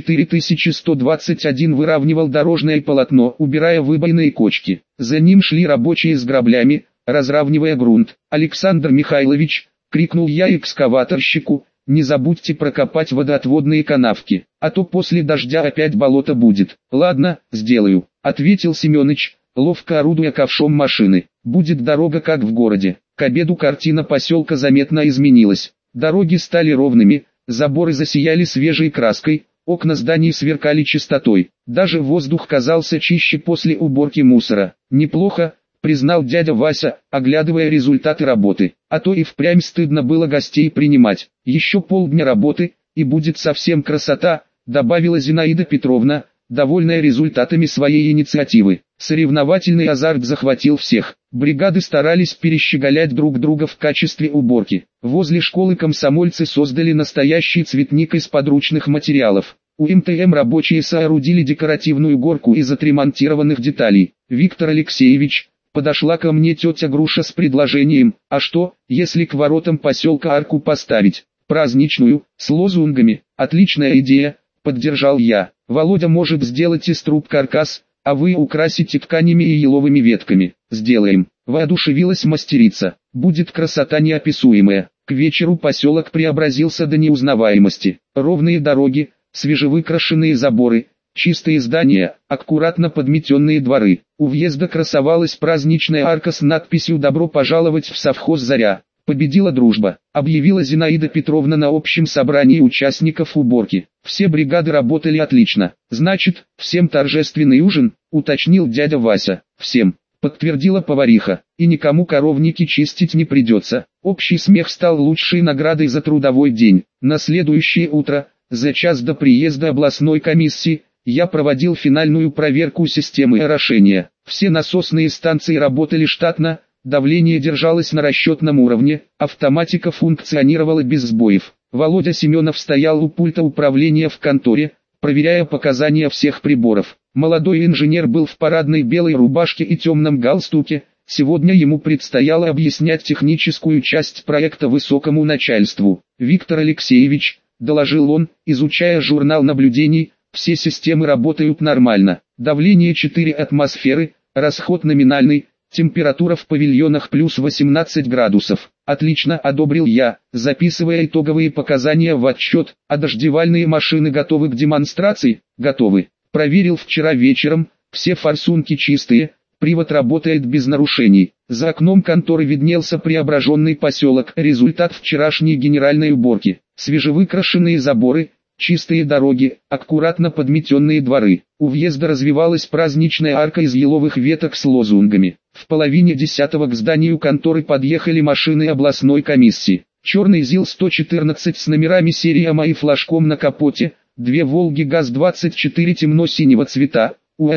ИА-4121 выравнивал дорожное полотно, убирая выбоины и кочки. За ним шли рабочие с граблями, разравнивая грунт. «Александр Михайлович», — крикнул я экскаваторщику, — «не забудьте прокопать водоотводные канавки, а то после дождя опять болото будет». «Ладно, сделаю», — ответил Семёныч, ловко орудуя ковшом машины. «Будет дорога как в городе». К обеду картина поселка заметно изменилась. Дороги стали ровными, заборы засияли свежей краской, окна зданий сверкали чистотой. Даже воздух казался чище после уборки мусора. «Неплохо», — признал дядя Вася, оглядывая результаты работы. «А то и впрямь стыдно было гостей принимать. Еще полдня работы, и будет совсем красота», — добавила Зинаида Петровна, довольная результатами своей инициативы. Соревновательный азарт захватил всех. Бригады старались перещеголять друг друга в качестве уборки. Возле школы комсомольцы создали настоящий цветник из подручных материалов. У МТМ рабочие соорудили декоративную горку из отремонтированных деталей. «Виктор Алексеевич», — подошла ко мне тетя Груша с предложением: «А что, если к воротам поселка арку поставить? Праздничную, с лозунгами». «Отличная идея», — поддержал я. «Володя может сделать из труб каркас, а вы украсите тканями и еловыми ветками». «Сделаем», — воодушевилась мастерица. «Будет красота неописуемая». К вечеру поселок преобразился до неузнаваемости. Ровные дороги, свежевыкрашенные заборы, чистые здания, аккуратно подметенные дворы. У въезда красовалась праздничная арка с надписью «Добро пожаловать в совхоз Заря». «Победила дружба», — объявила Зинаида Петровна на общем собрании участников уборки. Все бригады работали отлично. «Значит, всем торжественный ужин», — уточнил дядя Вася. «Всем», — подтвердила повариха, — «и никому коровники чистить не придется». Общий смех стал лучшей наградой за трудовой день. На следующее утро, за час до приезда областной комиссии, я проводил финальную проверку системы орошения. Все насосные станции работали штатно, давление держалось на расчетном уровне, автоматика функционировала без сбоев. Володя Семенов стоял у пульта управления в конторе, проверяя показания всех приборов. Молодой инженер был в парадной белой рубашке и темном галстуке. Сегодня ему предстояло объяснять техническую часть проекта высокому начальству. «Виктор Алексеевич», — доложил он, изучая журнал наблюдений, — «все системы работают нормально. Давление 4 атмосферы, расход номинальный, температура в павильонах плюс 18 градусов». «Отлично», — одобрил я, записывая итоговые показания в отчет. «А дождевальные машины готовы к демонстрации?» «Готовы. Проверил вчера вечером, все форсунки чистые, привод работает без нарушений». За окном конторы виднелся преображенный поселок, результат вчерашней генеральной уборки. Свежевыкрашенные заборы, чистые дороги, аккуратно подметенные дворы. У въезда развивалась праздничная арка из еловых веток с лозунгами. В половине 10-го к зданию конторы подъехали машины областной комиссии. Черный ЗИЛ-114 с номерами серии АМА и флажком на капоте, 2 «Волги ГАЗ-24» темно-синего цвета,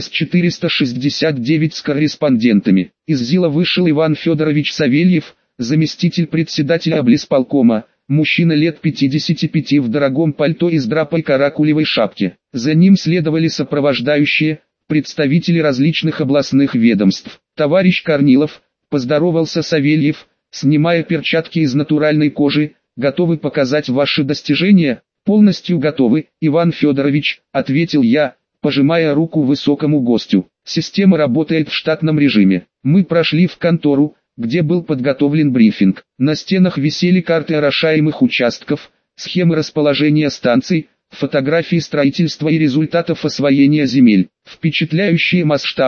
УАЗ-469 с корреспондентами. Из ЗИЛа вышел Иван Федорович Савельев, заместитель председателя облисполкома, мужчина лет 55 в дорогом пальто и с драпой каракулевой шапке. За ним следовали сопровождающие, представители различных областных ведомств. «Товарищ Корнилов», — поздоровался Савельев, снимая перчатки из натуральной кожи, — «готовы показать ваши достижения?» «Полностью готовы, Иван Федорович», — ответил я, пожимая руку высокому гостю. «Система работает в штатном режиме». Мы прошли в контору, где был подготовлен брифинг. На стенах висели карты орошаемых участков, схемы расположения станций, фотографии строительства и результатов освоения земель. Впечатляющие масштабы,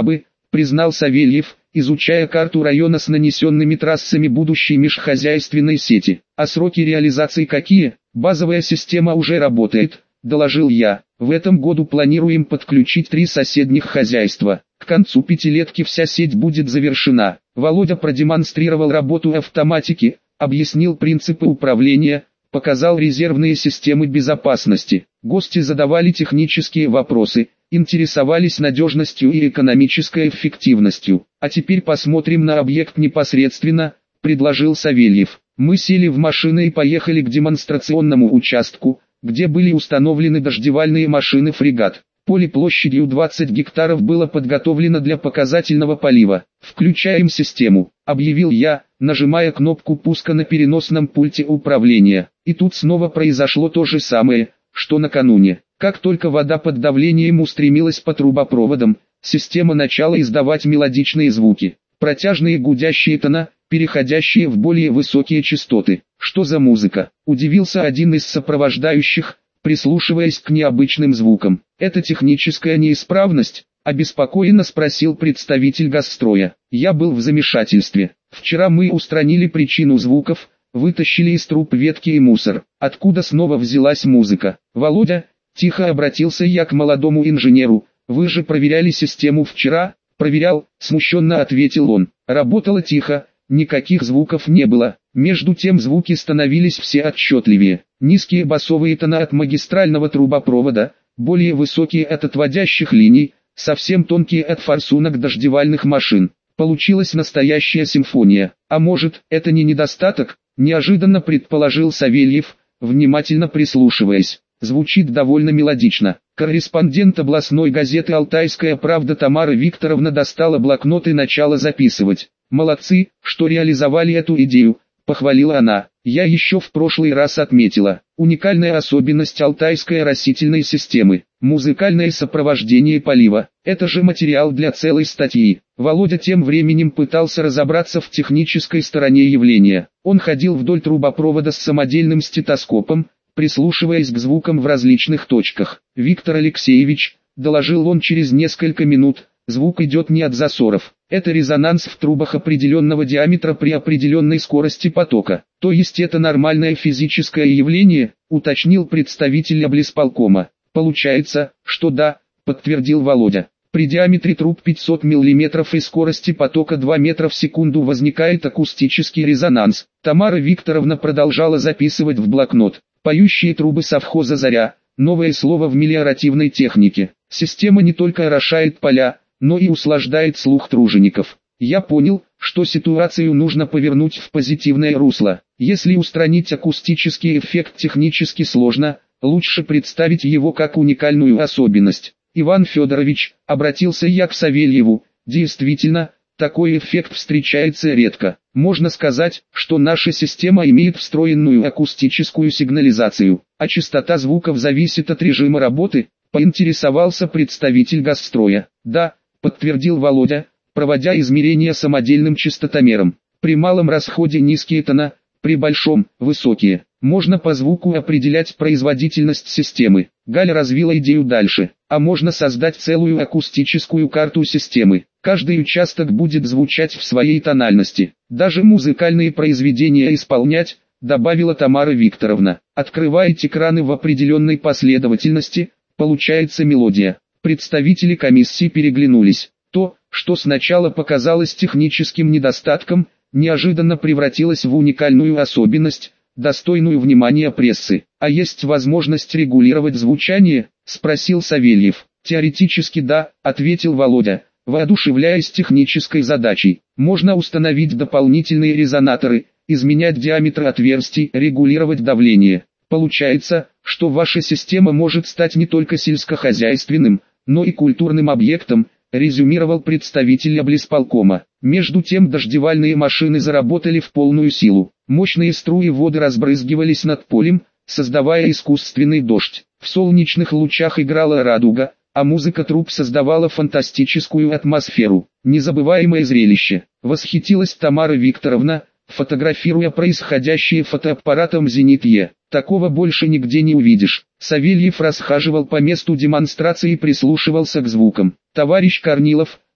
признал Савельев, изучая карту района с нанесенными трассами будущей межхозяйственной сети. А сроки реализации какие? Базовая система уже работает, доложил я. В этом году планируем подключить 3 соседних хозяйства. К концу пятилетки вся сеть будет завершена. Володя продемонстрировал работу автоматики, объяснил принципы управления, показал резервные системы безопасности. Гости задавали технические вопросы, интересовались надежностью и экономической эффективностью. А теперь посмотрим на объект непосредственно, предложил Савельев. Мы сели в машины и поехали к демонстрационному участку, где были установлены дождевальные машины «Фрегат». Поле площадью 20 гектаров было подготовлено для показательного полива. «Включаем систему», — объявил я, нажимая кнопку пуска на переносном пульте управления. И тут снова произошло то же самое, что накануне. Как только вода под давлением устремилась по трубопроводам, система начала издавать мелодичные звуки, протяжные гудящие тона, переходящие в более высокие частоты. «Что за музыка?» – удивился один из сопровождающих, прислушиваясь к необычным звукам. «Это техническая неисправность?» – обеспокоенно спросил представитель Газстроя. Я был в замешательстве. Вчера мы устранили причину звуков, вытащили из труб ветки и мусор. Откуда снова взялась музыка? «Володя», – тихо обратился я к молодому инженеру, – «вы же проверяли систему вчера?» «Проверял», – смущенно ответил он. Работало тихо, никаких звуков не было. Между тем звуки становились все отчетливее. Низкие басовые тона от магистрального трубопровода, более высокие от отводящих линий, совсем тонкие от форсунок дождевальных машин. Получилась настоящая симфония. А может, это не недостаток? Неожиданно предположил Савельев, внимательно прислушиваясь. Звучит довольно мелодично. Корреспондент областной газеты «Алтайская правда» Тамара Викторовна достала блокнот и начала записывать. «Молодцы, что реализовали эту идею», — похвалила она. «Я еще в прошлый раз отметила. Уникальная особенность алтайской растительной системы. Музыкальное сопровождение полива. Это же материал для целой статьи». Володя тем временем пытался разобраться в технической стороне явления. Он ходил вдоль трубопровода с самодельным стетоскопом, прислушиваясь к звукам в различных точках. «Виктор Алексеевич», — доложил он через несколько минут, — «звук идет не от засоров. Это резонанс в трубах определенного диаметра при определенной скорости потока. То есть это нормальное физическое явление», — уточнил представитель облисполкома. «Получается, что да», — подтвердил Володя. «При диаметре труб 500 мм и скорости потока 2 метра в секунду возникает акустический резонанс». Тамара Викторовна продолжала записывать в блокнот. «Поющие трубы совхоза «Заря» — новое слово в мелиоративной технике. Система не только орошает поля, но и услаждает слух тружеников. Я понял, что ситуацию нужно повернуть в позитивное русло. Если устранить акустический эффект технически сложно, лучше представить его как уникальную особенность. Иван Федорович», — обратился я к Савельеву, — «действительно, такой эффект встречается редко. Можно сказать, что наша система имеет встроенную акустическую сигнализацию, а частота звуков зависит от режима работы», — поинтересовался представитель Газстроя. «Да», — подтвердил Володя, проводя измерения самодельным частотомером. «При малом расходе низкие тона, при большом – высокие. Можно по звуку определять производительность системы». Галя развила идею дальше. «А можно создать целую акустическую карту системы. Каждый участок будет звучать в своей тональности. Даже музыкальные произведения исполнять», — добавила Тамара Викторовна. «Открываете краны в определенной последовательности, получается мелодия». Представители комиссии переглянулись. То, что сначала показалось техническим недостатком, неожиданно превратилось в уникальную особенность, достойную внимания прессы. «А есть возможность регулировать звучание?» – спросил Савельев. «Теоретически да», – ответил Володя, воодушевляясь технической задачей. «Можно установить дополнительные резонаторы, изменять диаметр отверстий, регулировать давление. Получается, что ваша система может стать не только сельскохозяйственным, но и культурным объектом», — резюмировал представитель облисполкома. Между тем дождевальные машины заработали в полную силу. Мощные струи воды разбрызгивались над полем, создавая искусственный дождь. В солнечных лучах играла радуга, а музыка труб создавала фантастическую атмосферу. Незабываемое зрелище. Восхитилась Тамара Викторовна, фотографируя происходящее фотоаппаратом «Зенит-Е». «Такого больше нигде не увидишь». Савельев расхаживал по месту демонстрации и прислушивался к звукам. «Товарищ Корнилов»,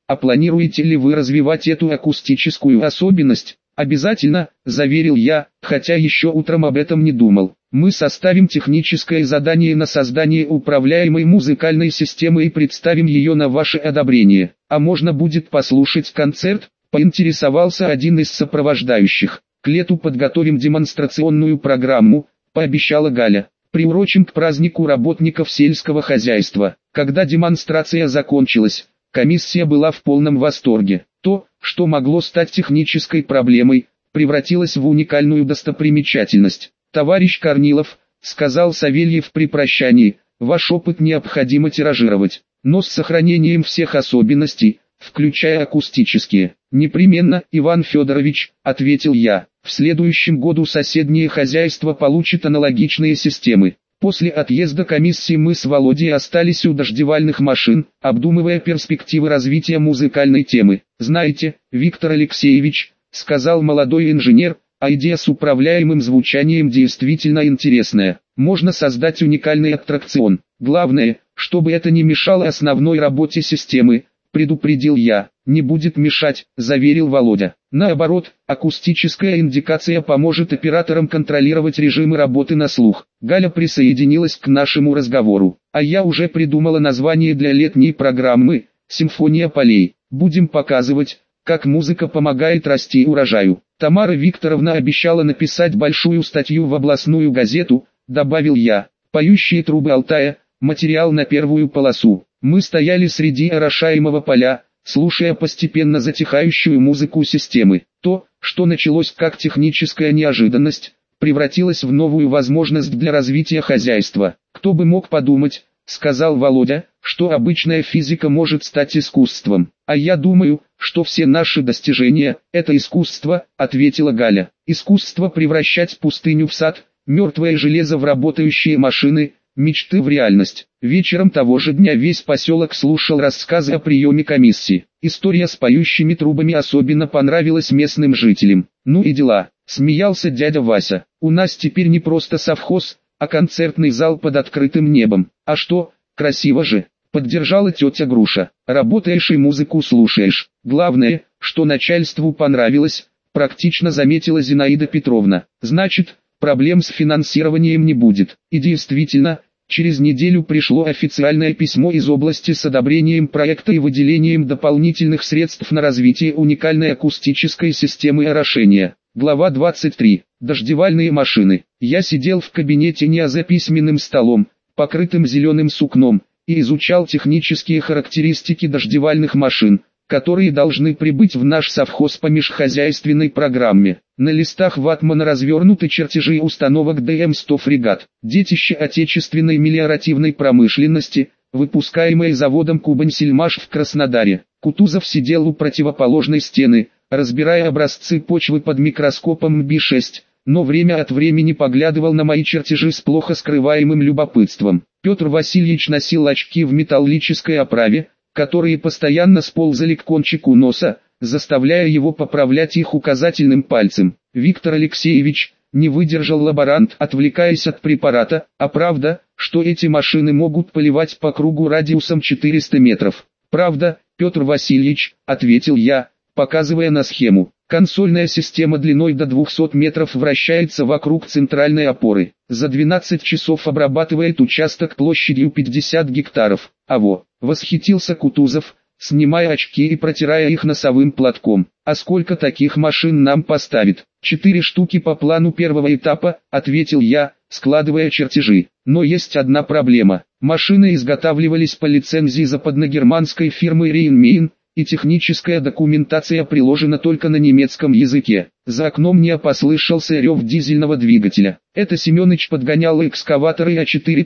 А планируете ли вы развивать эту акустическую особенность? Обязательно, заверил я, хотя еще утром об этом не думал. Мы составим техническое задание на создание управляемой музыкальной системы и представим ее на ваше одобрение. А можно будет послушать концерт? Поинтересовался один из сопровождающих. К лету подготовим демонстрационную программу, пообещала Галя. Приурочим к празднику работников сельского хозяйства. Когда демонстрация закончилась, комиссия была в полном восторге. То, что могло стать технической проблемой, превратилось в уникальную достопримечательность. «Товарищ Корнилов», — сказал Савельев при прощании, — «ваш опыт необходимо тиражировать, но с сохранением всех особенностей, включая акустические». «Непременно, Иван Федорович», — ответил я. «В следующем году соседние хозяйства получат аналогичные системы». После отъезда комиссии мы с Володей остались у дождевальных машин, обдумывая перспективы развития музыкальной темы. «Знаете, Виктор Алексеевич», — сказал молодой инженер, — «а идея с управляемым звучанием действительно интересная. Можно создать уникальный аттракцион. Главное, чтобы это не мешало основной работе системы», — предупредил я. «Не будет мешать», — заверил Володя. «Наоборот, акустическая индикация поможет операторам контролировать режимы работы на слух». Галя присоединилась к нашему разговору. «А я уже придумала название для летней программы «Симфония полей». Будем показывать, как музыка помогает расти урожаю». Тамара Викторовна обещала написать большую статью в областную газету, добавил я. «Поющие трубы Алтая», материал на первую полосу. Мы стояли среди орошаемого поля, слушая постепенно затихающую музыку системы. То, что началось как техническая неожиданность, превратилось в новую возможность для развития хозяйства. «Кто бы мог подумать», — сказал Володя, — «что обычная физика может стать искусством». «А я думаю, что все наши достижения — это искусство», — ответила Галя. «Искусство превращать пустыню в сад, мертвое железо в работающие машины, мечты в реальность». Вечером того же дня весь поселок слушал рассказы о приеме комиссии. История с поющими трубами особенно понравилась местным жителям. «Ну и дела», — смеялся дядя Вася. «У нас теперь не просто совхоз, а концертный зал под открытым небом». «А что, красиво же», — поддержала тетя Груша. «Работаешь и музыку слушаешь. Главное, что начальству понравилось», — практично заметила Зинаида Петровна. «Значит, проблем с финансированием не будет». И действительно, через неделю пришло официальное письмо из области с одобрением проекта и выделением дополнительных средств на развитие уникальной акустической системы орошения. Глава 23. Дождевальные машины. Я сидел в кабинете не за письменным столом, покрытым зеленым сукном, и изучал технические характеристики дождевальных машин, которые должны прибыть в наш совхоз по межхозяйственной программе. На листах ватмана развернуты чертежи установок ДМ-100 «Фрегат», детище отечественной мелиоративной промышленности, выпускаемое заводом «Кубань-Сельмаш» в Краснодаре. Кутузов сидел у противоположной стены, разбирая образцы почвы под микроскопом МБ-6, но время от времени поглядывал на мои чертежи с плохо скрываемым любопытством. Петр Васильевич носил очки в металлической оправе, которые постоянно сползали к кончику носа, заставляя его поправлять их указательным пальцем. «Виктор Алексеевич», — не выдержал лаборант, отвлекаясь от препарата, — «а правда, что эти машины могут поливать по кругу радиусом 400 метров?» «Правда, Петр Васильевич», — ответил я, показывая на схему. «Консольная система длиной до 200 метров вращается вокруг центральной опоры. За 12 часов обрабатывает участок площадью 50 гектаров. Аво!» — восхитился Кутузов, снимая очки и протирая их носовым платком. «А сколько таких машин нам поставит?» «4 штуки по плану первого этапа», — ответил я, складывая чертежи. «Но есть одна проблема. Машины изготавливались по лицензии западногерманской фирмы Rhein-Main, и техническая документация приложена только на немецком языке». За окном мне послышался рев дизельного двигателя. Это Семёныч подгонял экскаваторы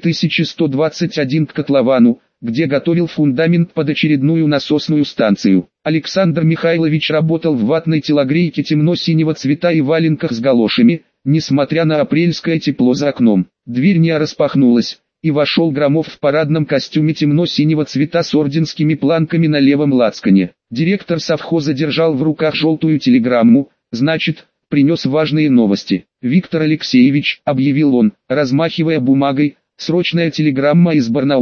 А4121 к котловану, где готовил фундамент под очередную насосную станцию. Александр Михайлович работал в ватной телогрейке темно-синего цвета и валенках с галошами, несмотря на апрельское тепло за окном. Дверь не распахнулась, и вошел Громов в парадном костюме темно-синего цвета с орденскими планками на левом лацкане. Директор совхоза держал в руках желтую телеграмму, значит, принес важные новости. «Виктор Алексеевич», — объявил он, размахивая бумагой, — «срочная телеграмма из Барнаула.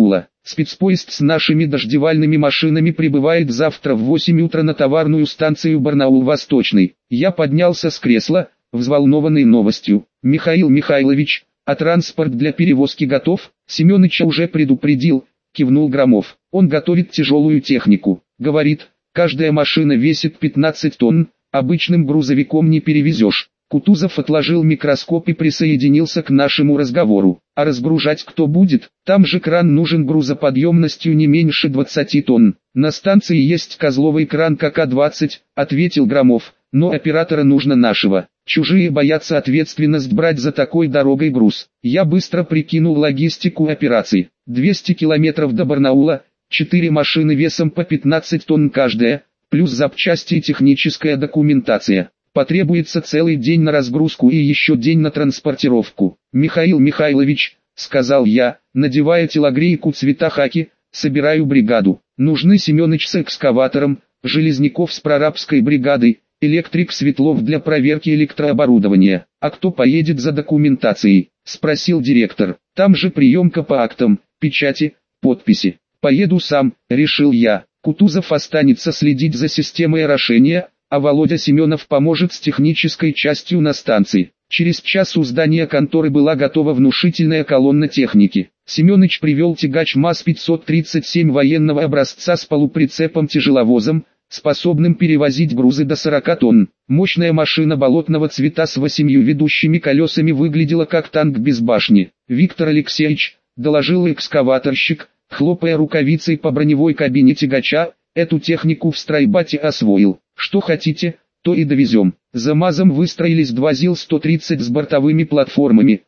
Спецпоезд с нашими дождевальными машинами прибывает завтра в 8 утра на товарную станцию Барнаул-Восточный. Я поднялся с кресла, взволнованный новостью. Михаил Михайлович, а транспорт для перевозки готов? Семёныча уже предупредил, кивнул Громов. Он готовит тяжелую технику. Говорит, каждая машина весит 15 тонн, обычным грузовиком не перевезешь. Кутузов отложил микроскоп и присоединился к нашему разговору. А разгружать кто будет? Там же кран нужен грузоподъемностью не меньше 20 тонн. На станции есть козловый кран КК-20, ответил Громов, но оператора нужно нашего. Чужие боятся ответственность брать за такой дорогой груз. Я быстро прикинул логистику операций. 200 километров до Барнаула, 4 машины весом по 15 тонн каждая, плюс запчасти и техническая документация. Потребуется целый день на разгрузку и еще день на транспортировку. Михаил Михайлович, сказал я, надевая телогрейку цвета хаки, собираю бригаду. Нужны Семёныч с экскаватором, Железняков с прорабской бригадой, электрик Светлов для проверки электрооборудования. А кто поедет за документацией? Спросил директор. Там же приемка по актам, печати, подписи. Поеду сам, решил я. Кутузов останется следить за системой орошения, а Володя Семенов поможет с технической частью на станции. Через час у здания конторы была готова внушительная колонна техники. Семёныч привел тягач МАЗ-537 военного образца с полуприцепом-тяжеловозом, способным перевозить грузы до 40 тонн. Мощная машина болотного цвета с 8 ведущими колесами выглядела как танк без башни. Виктор Алексеевич, доложил экскаваторщик, хлопая рукавицей по броневой кабине тягача, эту технику в стройбате освоил. Что хотите, то и довезем. За МАЗом выстроились два ЗИЛ-130 с бортовыми платформами,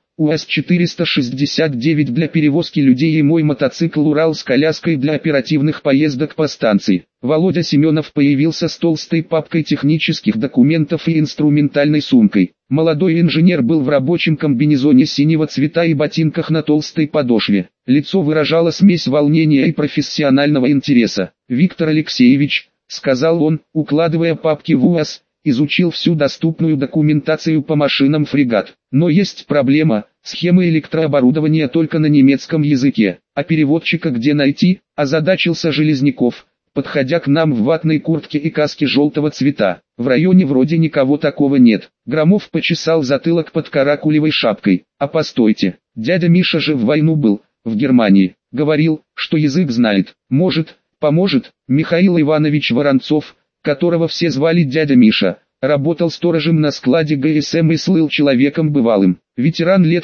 УАЗ-469 для перевозки людей и мой мотоцикл «Урал» с коляской для оперативных поездок по станции. Володя Семенов появился с толстой папкой технических документов и инструментальной сумкой. Молодой инженер был в рабочем комбинезоне синего цвета и ботинках на толстой подошве. Лицо выражало смесь волнения и профессионального интереса. «Виктор Алексеевич», — сказал он, укладывая папки в УАЗ, изучил всю доступную документацию по машинам «Фрегат». Но есть проблема, схемы электрооборудования только на немецком языке. А переводчика где найти? Озадачился Железняков, подходя к нам в ватной куртке и каске желтого цвета. В районе вроде никого такого нет. Громов почесал затылок под каракулевой шапкой. А постойте, дядя Миша же в войну был, в Германии. Говорил, что язык знает. Может, поможет. Михаил Иванович Воронцов, которого все звали дядя Миша, работал сторожем на складе ГСМ и слыл человеком бывалым. Ветеран лет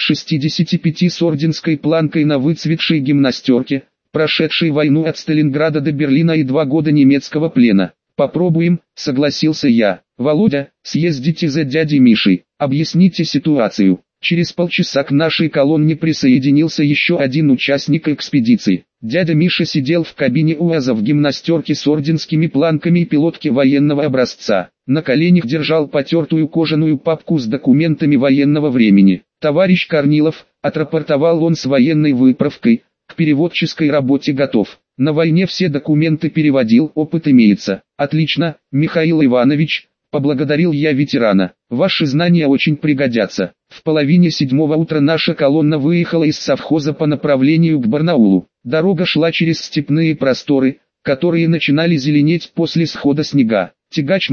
65 с орденской планкой на выцветшей гимнастерке, прошедший войну от Сталинграда до Берлина и 2 года немецкого плена. «Попробуем», — согласился я. «Володя, съездите за дядей Мишей, объясните ситуацию». Через полчаса к нашей колонне присоединился еще один участник экспедиции. Дядя Миша сидел в кабине УАЗа в гимнастерке с орденскими планками и пилотке военного образца. На коленях держал потертую кожаную папку с документами военного времени. «Товарищ Корнилов», — отрапортовал он с военной выправкой, — «к переводческой работе готов. На войне все документы переводил, опыт имеется». «Отлично, Михаил Иванович», — поблагодарил я ветерана. «Ваши знания очень пригодятся». В половине 7 утра наша колонна выехала из совхоза по направлению к Барнаулу. Дорога шла через степные просторы, которые начинали зеленеть после схода снега. Тягач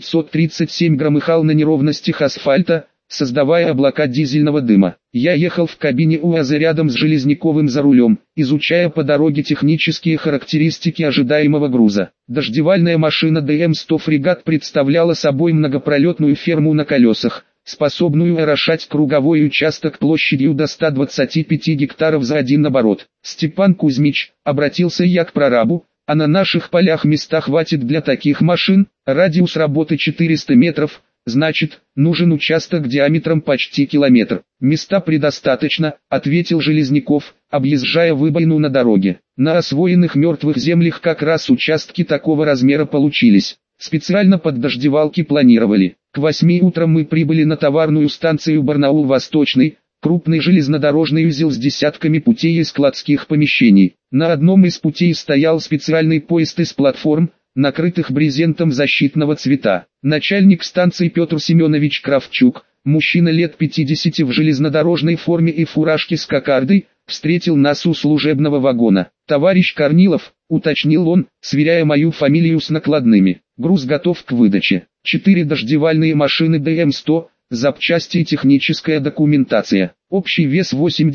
МАЗ-537 громыхал на неровностях асфальта, создавая облака дизельного дыма. Я ехал в кабине УАЗа рядом с Железняковым за рулем, изучая по дороге технические характеристики ожидаемого груза. Дождевальная машина ДМ-100 «Фрегат» представляла собой многопролетную ферму на колесах, способную орошать круговой участок площадью до 125 гектаров за один оборот. «Степан Кузьмич», — обратился я к прорабу, — «а на наших полях места хватит для таких машин? Радиус работы 400 метров, значит, нужен участок диаметром почти километр». «Места предостаточно», — ответил Железняков, объезжая выбоину на дороге. «На освоенных мертвых землях как раз участки такого размера получились. Специально под дождевалки планировали». К 8 утра мы прибыли на товарную станцию Барнаул-Восточный, крупный железнодорожный узел с десятками путей и складских помещений. На одном из путей стоял специальный поезд из платформ, накрытых брезентом защитного цвета. Начальник станции Петр Семенович Кравчук, Мужчина лет 50 в железнодорожной форме и фуражке с кокардой встретил нас у служебного вагона. «Товарищ Корнилов», — уточнил он, сверяя мою фамилию с накладными. «Груз готов к выдаче. 4 дождевальные машины ДМ-100, запчасти и техническая документация. Общий вес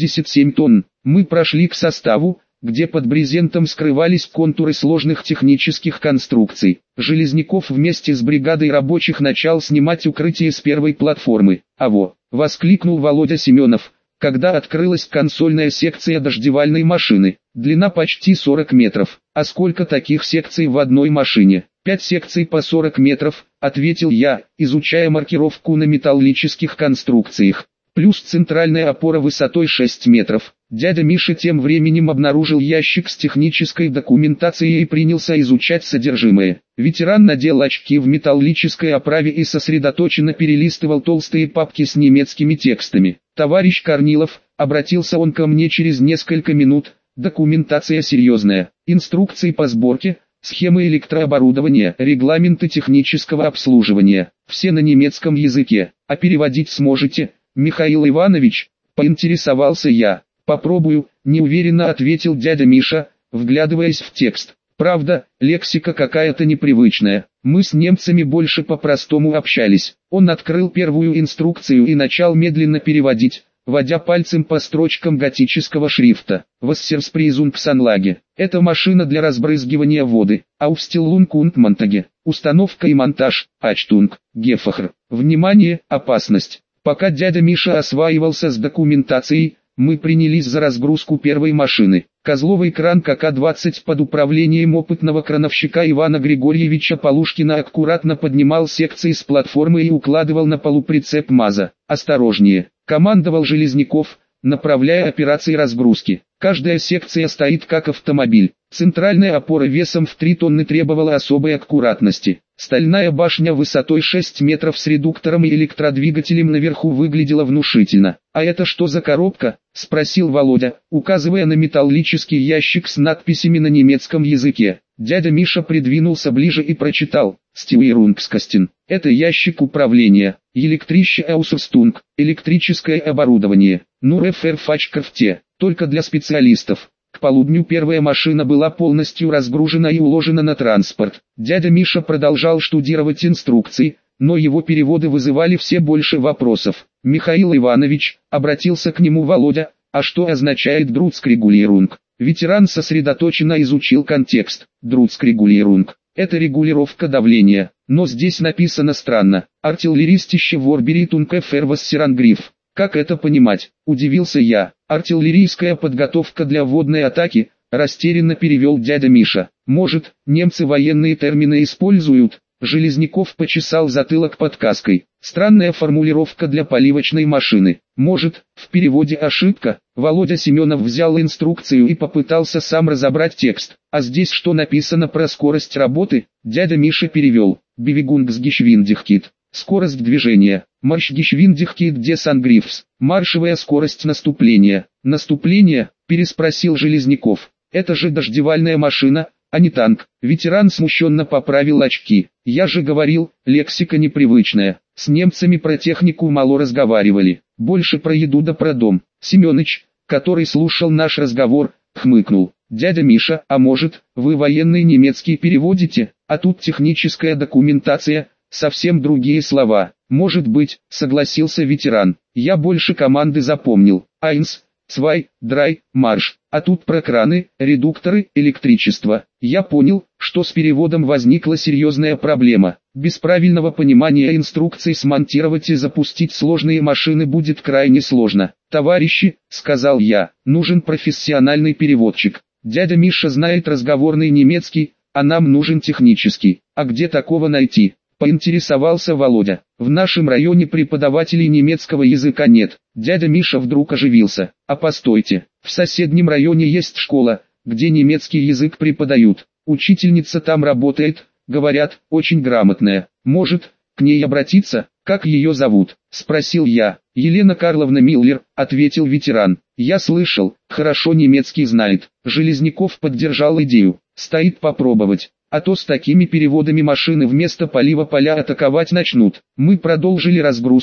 87 тонн. Мы прошли к составу, где под брезентом скрывались контуры сложных технических конструкций. Железняков вместе с бригадой рабочих начал снимать укрытие с первой платформы. «Аво!» — воскликнул Володя Семенов, когда открылась консольная секция дождевальной машины. Длина почти 40 метров. «А сколько таких секций в одной машине?» «5 секций по 40 метров», — ответил я, изучая маркировку на металлических конструкциях. Плюс центральная опора высотой 6 метров. Дядя Миша тем временем обнаружил ящик с технической документацией и принялся изучать содержимое. Ветеран надел очки в металлической оправе и сосредоточенно перелистывал толстые папки с немецкими текстами. «Товарищ Корнилов», — обратился он ко мне через несколько минут, — «документация серьезная. Инструкции по сборке, схемы электрооборудования, регламенты технического обслуживания. Все на немецком языке. А переводить сможете, Михаил Иванович?» — поинтересовался я. «Попробую», — неуверенно ответил дядя Миша, вглядываясь в текст. «Правда, лексика какая-то непривычная. Мы с немцами больше по-простому общались». Он открыл первую инструкцию и начал медленно переводить, водя пальцем по строчкам готического шрифта. «Вассерспризунгсанлаге. Это машина для разбрызгивания воды. Aufstellung und Montage. Установка и монтаж. Achtung, Gefahr. Внимание, опасность». Пока дядя Миша осваивался с документацией, мы принялись за разгрузку первой машины. Козловый кран КК-20 под управлением опытного крановщика Ивана Григорьевича Полушкина аккуратно поднимал секции с платформы и укладывал на полуприцеп МАЗа. «Осторожнее», — командовал Железняков, направляя операции разгрузки. «Каждая секция стоит как автомобиль. Центральная опора весом в 3 тонны требовала особой аккуратности. Стальная башня высотой 6 метров с редуктором и электродвигателем наверху выглядела внушительно. «А это что за коробка?» — спросил Володя, указывая на металлический ящик с надписями на немецком языке. Дядя Миша придвинулся ближе и прочитал: «Стиуирунгскастин. Это ящик управления. Elektrische Ausrüstung. Электрическое оборудование. Nur für Fachkräfte. Только для специалистов». К полудню первая машина была полностью разгружена и уложена на транспорт. Дядя Миша продолжал штудировать инструкции, но его переводы вызывали все больше вопросов. «Михаил Иванович», — обратился к нему Володя, — «а что означает Друцкрегулирунг?» Ветеран сосредоточенно изучил контекст. Друцкрегулирунг — это регулировка давления, но здесь написано странно. Артиллеристище Ворберитунг Фервассерангриф. Как это понимать? Удивился я. Артиллерийская подготовка для водной атаки, растерянно перевел дядя Миша. Может, немцы военные термины используют? Железняков почесал затылок подсказкой. Странная формулировка для поливочной машины. Может, в переводе ошибка? Володя Семенов взял инструкцию и попытался сам разобрать текст. А здесь что написано про скорость работы? Дядя Миша перевел. Бивигунгсгишвиндихкит. Скорость движения. Маршгишвиндихкит десангрифс. Маршевая скорость наступления. Наступление? Переспросил Железняков. Это же дождевальная машина, а не танк. Ветеран смущенно поправил очки. Я же говорил, лексика непривычная. С немцами про технику мало разговаривали. Больше про еду да про дом. Семёныч, который слушал наш разговор, хмыкнул. «Дядя Миша, а может, вы военный немецкий переводите, а тут техническая документация, совсем другие слова». «Может быть», — согласился ветеран. «Я больше команды запомнил. Айнс, Цвай, Драй, марш. А тут про краны, редукторы, электричество». Я понял, что с переводом возникла серьезная проблема. Без правильного понимания инструкций смонтировать и запустить сложные машины будет крайне сложно. «Товарищи», — сказал я, — «нужен профессиональный переводчик. Дядя Миша знает разговорный немецкий, а нам нужен технический. А где такого найти?» Поинтересовался Володя. «В нашем районе преподавателей немецкого языка нет». Дядя Миша вдруг оживился. «А постойте, в соседнем районе есть школа, где немецкий язык преподают. Учительница там работает, говорят, очень грамотная. Может, к ней обратиться? Как ее зовут?» — спросил я. «Елена Карловна Миллер», — ответил ветеран. «Я слышал, хорошо немецкий знает». Железняков поддержал идею. «Стоит попробовать. А то с такими переводами машины вместо полива поля атаковать начнут». Мы продолжили разгрузку,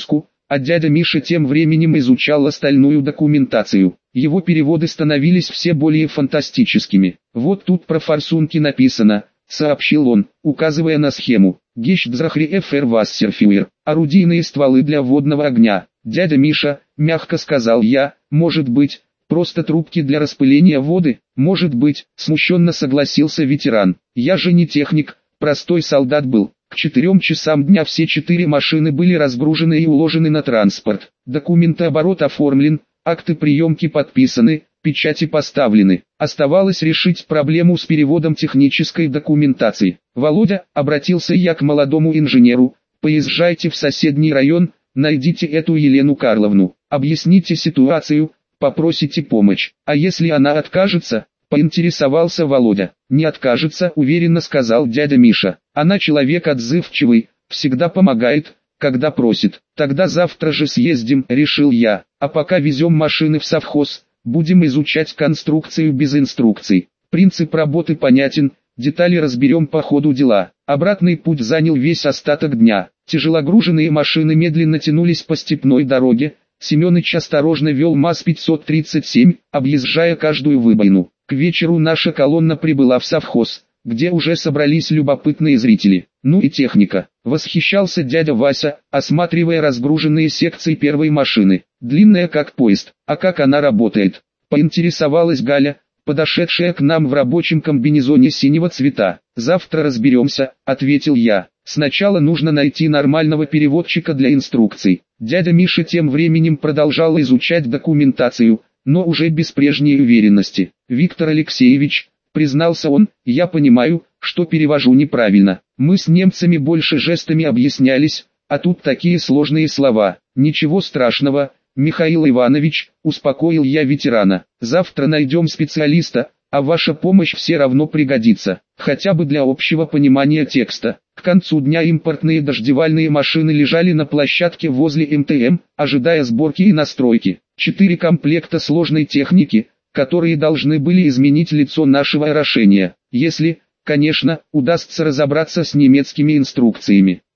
а дядя Миша тем временем изучал остальную документацию. Его переводы становились все более фантастическими. «Вот тут про форсунки написано», — сообщил он, указывая на схему. «Гещдзрахри ФР Вассерфюер, орудийные стволы для водного огня». «Дядя Миша», — мягко сказал я, — «может быть, просто трубки для распыления воды?» «Может быть», — смущенно согласился ветеран. «Я же не техник, простой солдат был». К 4 часам дня все 4 машины были разгружены и уложены на транспорт. Документооборот оформлен, акты приемки подписаны, печати поставлены. Оставалось решить проблему с переводом технической документации. «Володя», — обратился я к молодому инженеру, — «поезжайте в соседний район, найдите эту Елену Карловну, объясните ситуацию, попросите помощь. А если она откажется?» — поинтересовался Володя. «Не откажется», — уверенно сказал дядя Миша. «Она человек отзывчивый, всегда помогает, когда просит». «Тогда завтра же съездим», — решил я. «А пока везем машины в совхоз, будем изучать конструкцию без инструкций. Принцип работы понятен, детали разберем по ходу дела». Обратный путь занял весь остаток дня. Тяжелогруженные машины медленно тянулись по степной дороге. Семёныч осторожно вел МАЗ-537, объезжая каждую выбоину. К вечеру наша колонна прибыла в совхоз, где уже собрались любопытные зрители. «Ну и техника», — восхищался дядя Вася, осматривая разгруженные секции первой машины. «Длинная как поезд, а как она работает?» — поинтересовалась Галя, подошедшая к нам в рабочем комбинезоне синего цвета. «Завтра разберемся», — ответил я. «Сначала нужно найти нормального переводчика для инструкций». Дядя Миша тем временем продолжал изучать документацию, но уже без прежней уверенности. «Виктор Алексеевич», — признался он, — «я понимаю, что перевожу неправильно. Мы с немцами больше жестами объяснялись, а тут такие сложные слова». «Ничего страшного, Михаил Иванович», — успокоил я ветерана. «Завтра найдем специалиста, а ваша помощь все равно пригодится, хотя бы для общего понимания текста». К концу дня импортные дождевальные машины лежали на площадке возле МТМ, ожидая сборки и настройки. 4 комплекта сложной техники, которые должны были изменить лицо нашего орошения, если, конечно, удастся разобраться с немецкими инструкциями.